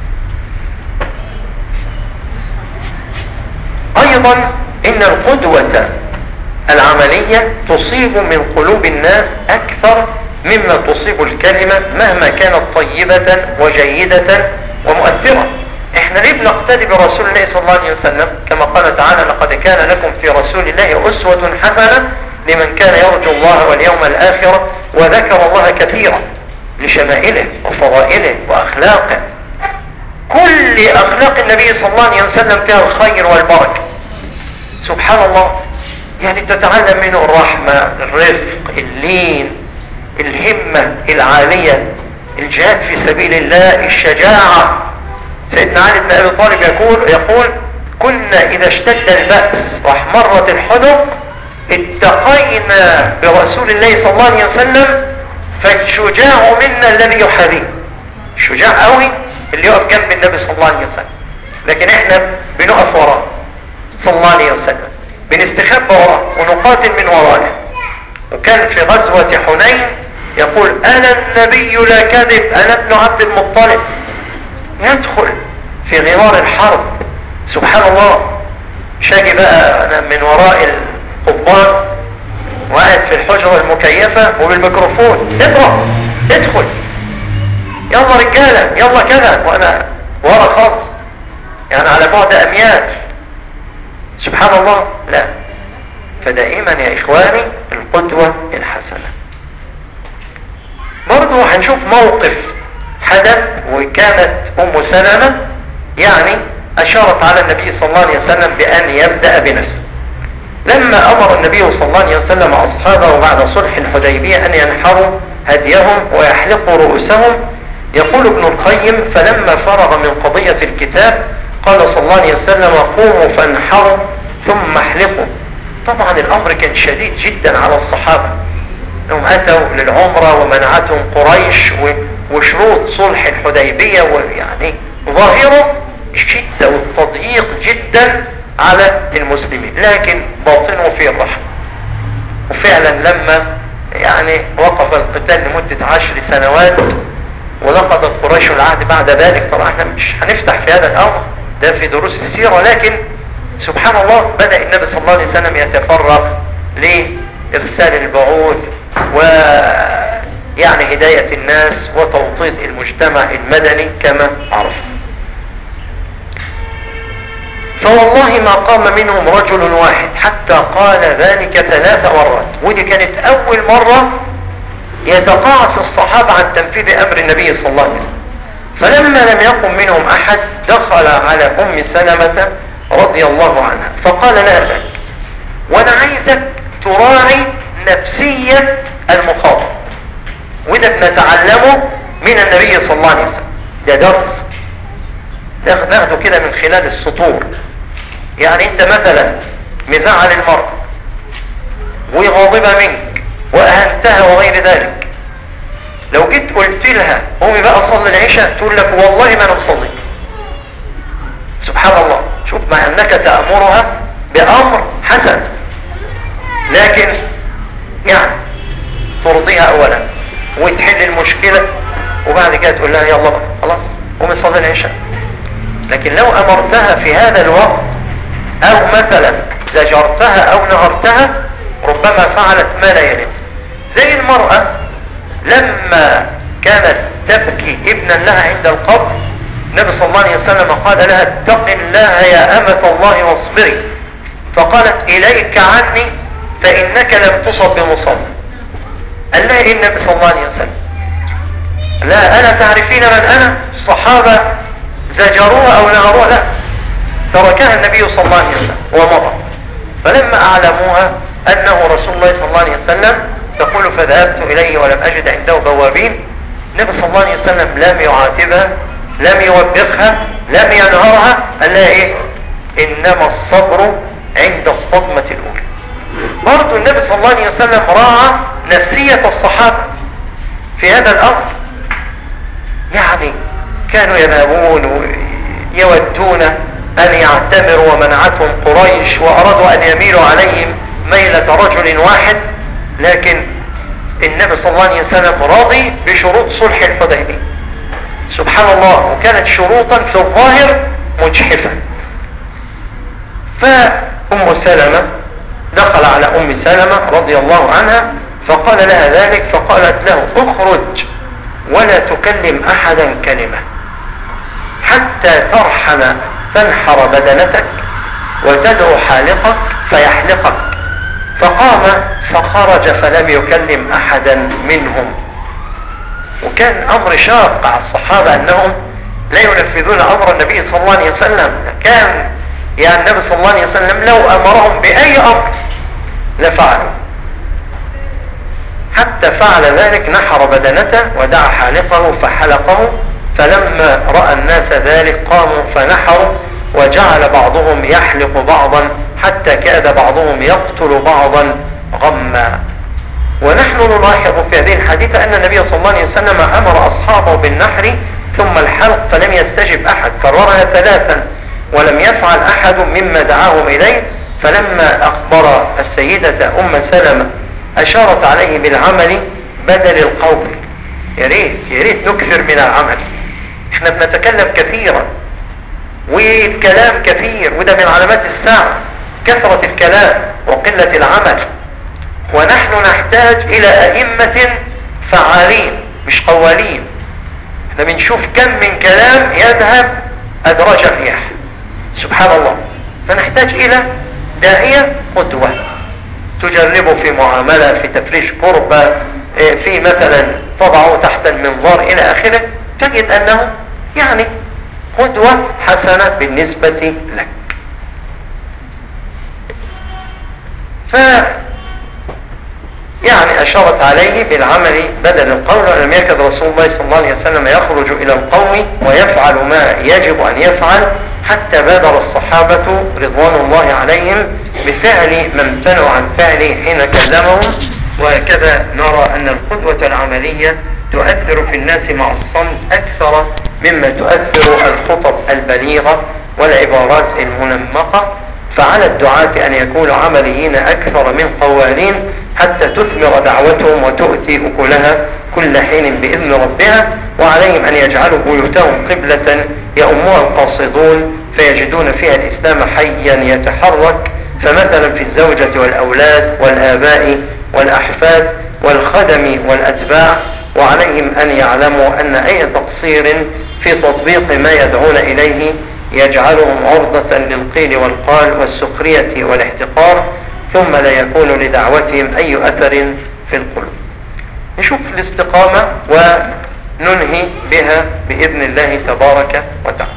ايضا ان القدوة العملية تصيب من قلوب الناس اكثر مما تصيب الكلمة مهما كانت طيبة وجيدة ومؤثرة. احنا ليه بنقتدي برسول الله صلى الله عليه وسلم؟ كما قال تعالى: لقد كان لكم في رسول الله أسوة حسنة لمن كان يرجو الله واليوم الآخر وذكر الله كثيرا، لشمائله وفضائله وأخلاقه. كل أخلاق النبي صلى الله عليه وسلم فيها الخير والبركة. سبحان الله، يعني تتعلم منه الرحمة، الرفق، اللين، الهمة العالية، الجهاد في سبيل الله، الشجاعة. سيدنا علي بن أبي طالب يقول يقول كنا إذا اشتد البأس واحمرت الحدق اتقينا برسول الله صلى الله عليه وسلم، فالشجاع منا الذي يحاذيه. الشجاع قوي اللي يقف جنب النبي صلى الله عليه وسلم، لكن احنا بنقف وراه صلى الله عليه وسلم، بنستخبى وراه ونقاتل من ورائه. وكان في غزوة حنين يقول: أنا النبي لا كذب، أنا ابن عبد المطلب. يدخل في غمار الحرب. سبحان الله، شاجي بقى أنا من وراء القضبان وقاعد في الحجرة المكيفة وبالميكروفون: اقرأ، ادخل، يلا رجالة، يلا كذا، وأنا ورا خالص، يعني على بعد أميال. سبحان الله. لا، فدائما يا إخواني القدوة الحسنة. برضو هنشوف موقف حدث، وكانت أم سلمة يعني أشارت على النبي صلى الله عليه وسلم بأن يبدأ بنفسه. لما أمر النبي صلى الله عليه وسلم أصحابه بعد صلح الحديبية أن ينحروا هديهم ويحلقوا رؤوسهم، يقول ابن القيم: فلما فرغ من قضية الكتاب قال صلى الله عليه وسلم: قوموا فانحروا ثم احلقوا. طبعا الأمر كان شديد جدا على الصحابة، انهم أتوا للعمرة ومنعتهم قريش وشروط صلح الحديبية، ويعني ظاهره الشدة والتضييق جدا على المسلمين، لكن باطنه فيه الرحمة. وفعلا لما يعني وقف القتال لمدة عشر سنوات ونقضت قريش العهد بعد ذلك، طبعا احنا مش هنفتح في هذا الأمر ده في دروس السيرة، لكن سبحان الله بدأ النبي صلى الله عليه وسلم يتفرغ لإرسال البعوث ويعني هداية الناس وتوطيد المجتمع المدني كما عرف. فوالله ما قام منهم رجل واحد حتى قال ذلك ثلاث مرات. ودي كانت أول مرة يتقاعس الصحابة عن تنفيذ أمر النبي صلى الله عليه وسلم. فلما لم يقم منهم أحد دخل على أم سلمة رضي الله عنها فقال لها ذلك: وأنا عايزك تراعي نفسية المخاطب. وده بنتعلمه من النبي صلى الله عليه وسلم، ده درس ناخده كده من خلال السطور. يعني انت مثلا مزعل المرأة وغاضبة منك وأهنتها وغير ذلك، لو جيت قلت لها قومي بقى صلي العشاء تقول لك والله ما انا مصلي. سبحان الله، شوف، مع انك تأمرها بأمر حسن، لكن يعني ترضيها اولا وتحل المشكلة وبعد كده تقول لها يلا بقى خلاص قومي صلي العشاء. لكن لو امرتها في هذا الوقت او مثلا زجرتها او نهرتها ربما فعلت ما لا يليق. زي المرأة لما كانت تبكي ابنا لها عند القبر، النبي صلى الله عليه وسلم قال لها: اتق الله يا أمة الله واصبري. فقالت: إليك عني فإنك لم تصب بمصاب. قال لها إيه النبي صلى الله عليه وسلم؟ لا، ألا تعرفين من أنا؟ الصحابة زجروها أو نهروها؟ لا، تركها النبي صلى الله عليه وسلم ومضى. فلما أعلموها أنه رسول الله صلى الله عليه وسلم تقول: فذهبت إليه ولم أجد عنده بوابين. النبي صلى الله عليه وسلم لم يعاتبها، لم يوبخها، لم ينهرها، قال لها ايه؟ انما الصبر عند الصدمة الاولى. برضو النبي صلى الله عليه وسلم راعى نفسية الصحابة في هذا الامر. يعني كانوا يذهبون ويودون ان يعتمروا ومنعتهم قريش وارادوا ان يميلوا عليهم ميلة رجل واحد، لكن النبي صلى الله عليه وسلم راضي بشروط صلح الحديبية. سبحان الله، وكانت شروطا في الظاهر مجحفة. فأم سلمة دخل على أم سلمة رضي الله عنها فقال لها ذلك، فقالت له: اخرج ولا تكلم أحدا كلمة حتى ترحم تنحر بدنتك وتدعو حالقك فيحلقك. فقام فخرج فلم يكلم أحدا منهم. وكان أمر شاق على الصحابة أنهم لا ينفذون أمر النبي صلى الله عليه وسلم. كان يعني النبي صلى الله عليه وسلم لو أمرهم بأي أمر لفعلوا، حتى فعل ذلك، نحر بدنته ودعا حالقه فحلقه. فلما رأى الناس ذلك قاموا فنحروا، وجعل بعضهم يحلق بعضا حتى كاد بعضهم يقتل بعضا غما. ونحن نلاحظ في هذه الحادثة أن النبي صلى الله عليه وسلم أمر أصحابه بالنحر ثم الحلق فلم يستجب أحد، كررها ثلاثا ولم يفعل أحد مما دعاهم إليه. فلما أخبر السيدة أم سلمة أشارت عليه بالعمل بدل القول. يا ريت يا ريت نكثر من العمل. احنا بنتكلم كثيرا والكلام كثير، وده من علامات الساعة، كثرة الكلام وقلة العمل. ونحن نحتاج إلى أئمة فعالين مش قوالين. احنا بنشوف كم من كلام يذهب أدراج الرياح سبحان الله. فنحتاج إلى داعية قدوة تجربه في معاملة، في تفريش كربة، في مثلا تضعه تحت المنظار إلى آخره، تجد أنه يعني قدوة حسنة بالنسبة لك. ف يعني أشارت عليه بالعمل بدل القول. ولم يكد رسول الله صلى الله عليه وسلم يخرج إلى القوم ويفعل ما يجب أن يفعل حتى بادر الصحابة رضوان الله عليهم بفعل ما امتنعوا عن فعله حين كلمهم. وهكذا نرى أن القدوة العملية تؤثر في الناس مع الصمت أكثر مما تؤثر الخطب البليغة والعبارات المنمقة. فعلى الدعاة أن يكونوا عمليين أكثر من قوالين حتى تثمر دعوتهم وتؤتي أكلها كل حين بإذن ربها. وعليهم أن يجعلوا بيوتهم قبلة يؤمها القاصدون فيجدون فيها الإسلام حيا يتحرك. فمثلا في الزوجة والأولاد والآباء والأحفاد والخدم والأتباع. وعليهم أن يعلموا أن أي تقصير في تطبيق ما يدعون إليه يجعلهم عرضة للقيل والقال والسخرية والاحتقار، ثم لا يكون لدعوتهم أي أثر في القلوب. نشوف الاستقامة وننهي بها بإذن الله تبارك وتعالى.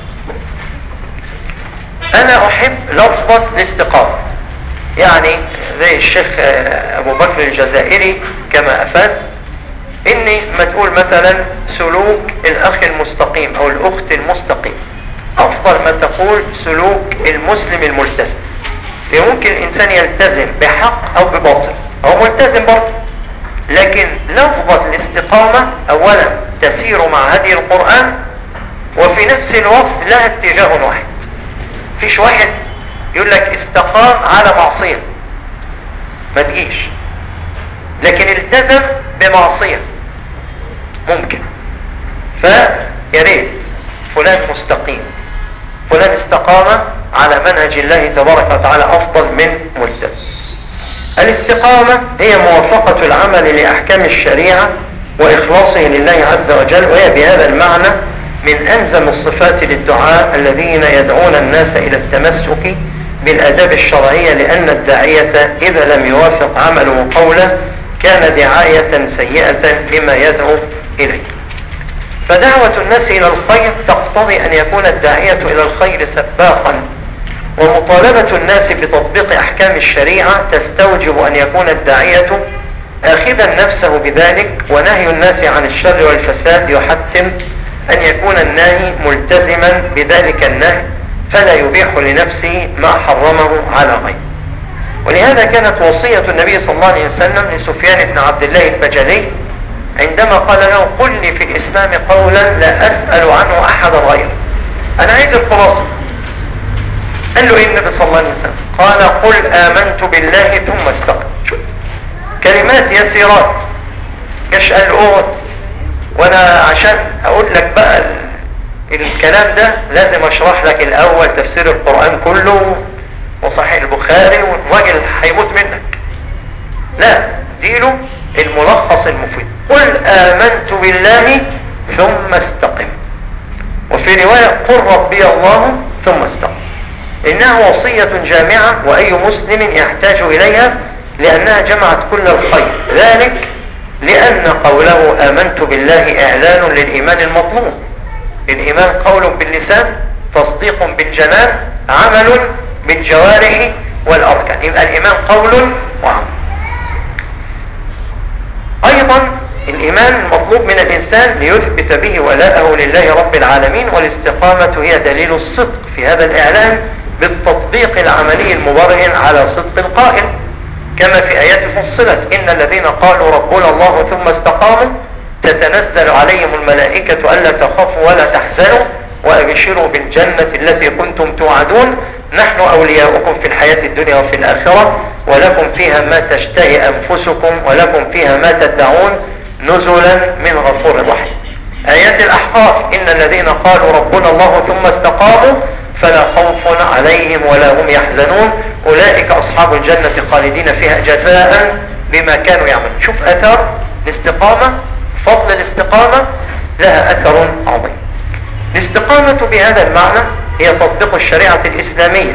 أنا أحب لفظة الاستقامة، يعني زي الشيخ أبو بكر الجزائري كما أفاد، إني ما تقول مثلا سلوك الأخ المستقيم أو الأخت المستقيم، أفضل ما تقول سلوك المسلم الملتزم. ممكن الإنسان يلتزم بحق أو بباطل، أو ملتزم برضه، لكن لفظة الاستقامة أولا تسير مع هدي القرآن، وفي نفس الوقت لها اتجاه واحد. فيش واحد يقول لك استقام على معصية ما تجيش، لكن التزم بمعصية ممكن. فياريت فلان مستقيم، فلان استقام على منهج الله تبارك وتعالى أفضل من ملتزم. الاستقامة هي موافقة العمل لأحكام الشريعة وإخلاصه لله عز وجل، وهي بهذا المعنى من أنزم الصفات للدعاء الذين يدعون الناس إلى التمسك بالآداب الشرعية، لأن الداعية إذا لم يوافق عمله قوله كان دعاية سيئة لما يدعو إليه. فدعوة الناس إلى الخير تقتضي أن يكون الداعية إلى الخير سباقا، ومطالبة الناس بتطبيق أحكام الشريعة تستوجب أن يكون الداعية آخذا نفسه بذلك، ونهي الناس عن الشر والفساد يحتم أن يكون الناهي ملتزما بذلك النهي، فلا يبيح لنفسه ما حرمه على غيره. ولهذا كانت وصية النبي صلى الله عليه وسلم لسفيان بن عبد الله البجلي عندما قال له قل لي في الإسلام قولا لا أسأل عنه أحدا غيره. أنا عايز الخلاصة. قال له إيه النبي صلى الله عليه وسلم؟ قال قل آمنت بالله ثم استقم. كلمات يسيرات، كش قال اوت. وانا عشان اقول لك بقى الكلام ده لازم اشرح لك الاول تفسير القرآن كله وصحيح البخاري، والراجل هيموت منك. لا، ديله الملخص المفيد. قل آمنت بالله ثم استقم. وفي رواية قل ربي الله ثم استقم. إنها وصية جامعة وأي مسلم يحتاج إليها لأنها جمعت كل الخير، ذلك لأن قوله آمنت بالله إعلان للإيمان المطلوب. الإيمان قول باللسان، تصديق بالجنان، عمل بالجوارح والأركان. يبقى الإيمان قول وعمل. أيضا الإيمان المطلوب من الإنسان ليثبت به ولاءه لله رب العالمين، والاستقامة هي دليل الصدق في هذا الإعلان بالتطبيق العملي المبرهن على صدق القائل، كما في آيات فصلت إن الذين قالوا ربنا الله ثم استقاموا تتنزل عليهم الملائكة ألا تخافوا ولا تحزنوا وأبشروا بالجنة التي كنتم توعدون نحن أولياؤكم في الحياة الدنيا وفي الآخرة ولكم فيها ما تشتهي أنفسكم ولكم فيها ما تدعون نزلا من غفور رحيم. آيات الأحقاف إن الذين قالوا ربنا الله ثم استقاموا فلا خوف عليهم ولا هم يحزنون أولئك أصحاب الجنة خالدين فيها جزاء بما كانوا يعملون. شوف أثر الاستقامة، فضل الاستقامة لها أثر عظيم. الاستقامة بهذا المعنى هي تطبيق الشريعة الإسلامية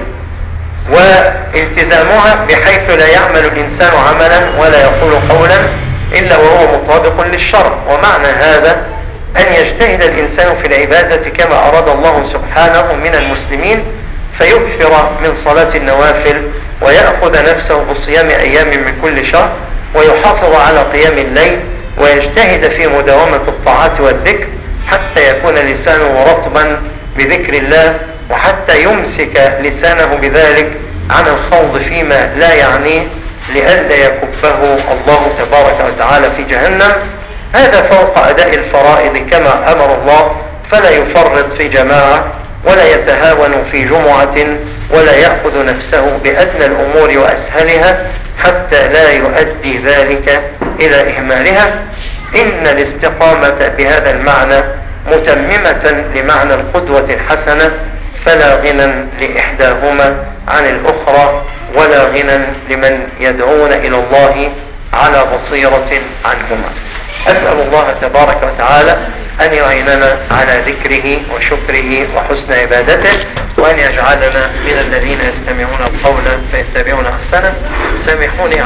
والتزامها بحيث لا يعمل الإنسان عملا ولا يقول قولا إلا وهو مطابق للشرع. ومعنى هذا أن يجتهد الإنسان في العبادة كما أراد الله سبحانه من المسلمين، فيكثر من صلاة النوافل ويأخذ نفسه بصيام أيام من كل شهر ويحافظ على قيام الليل ويجتهد في مداومة الطاعات والذكر حتى يكون لسانه رطبا بذكر الله، وحتى يمسك لسانه بذلك عن الخوض فيما لا يعنيه لئلا يكفه الله تبارك وتعالى في جهنم. هذا فوق أداء الفرائض كما أمر الله، فلا يفرط في جماعة ولا يتهاون في جمعة ولا يأخذ نفسه بأدنى الأمور وأسهلها حتى لا يؤدي ذلك إلى إهمالها. إن الاستقامة بهذا المعنى متممة لمعنى القدوة الحسنة، فلا غنى لإحداهما عن الأخرى ولا غنى لمن يدعون إلى الله على بصيرة عنهما. أسأل الله تبارك وتعالى أن يعيننا على ذكره وشكره وحسن عبادته، وأن يجعلنا من الذين يستمعون القول فيتبعون أحسنه. سامحوني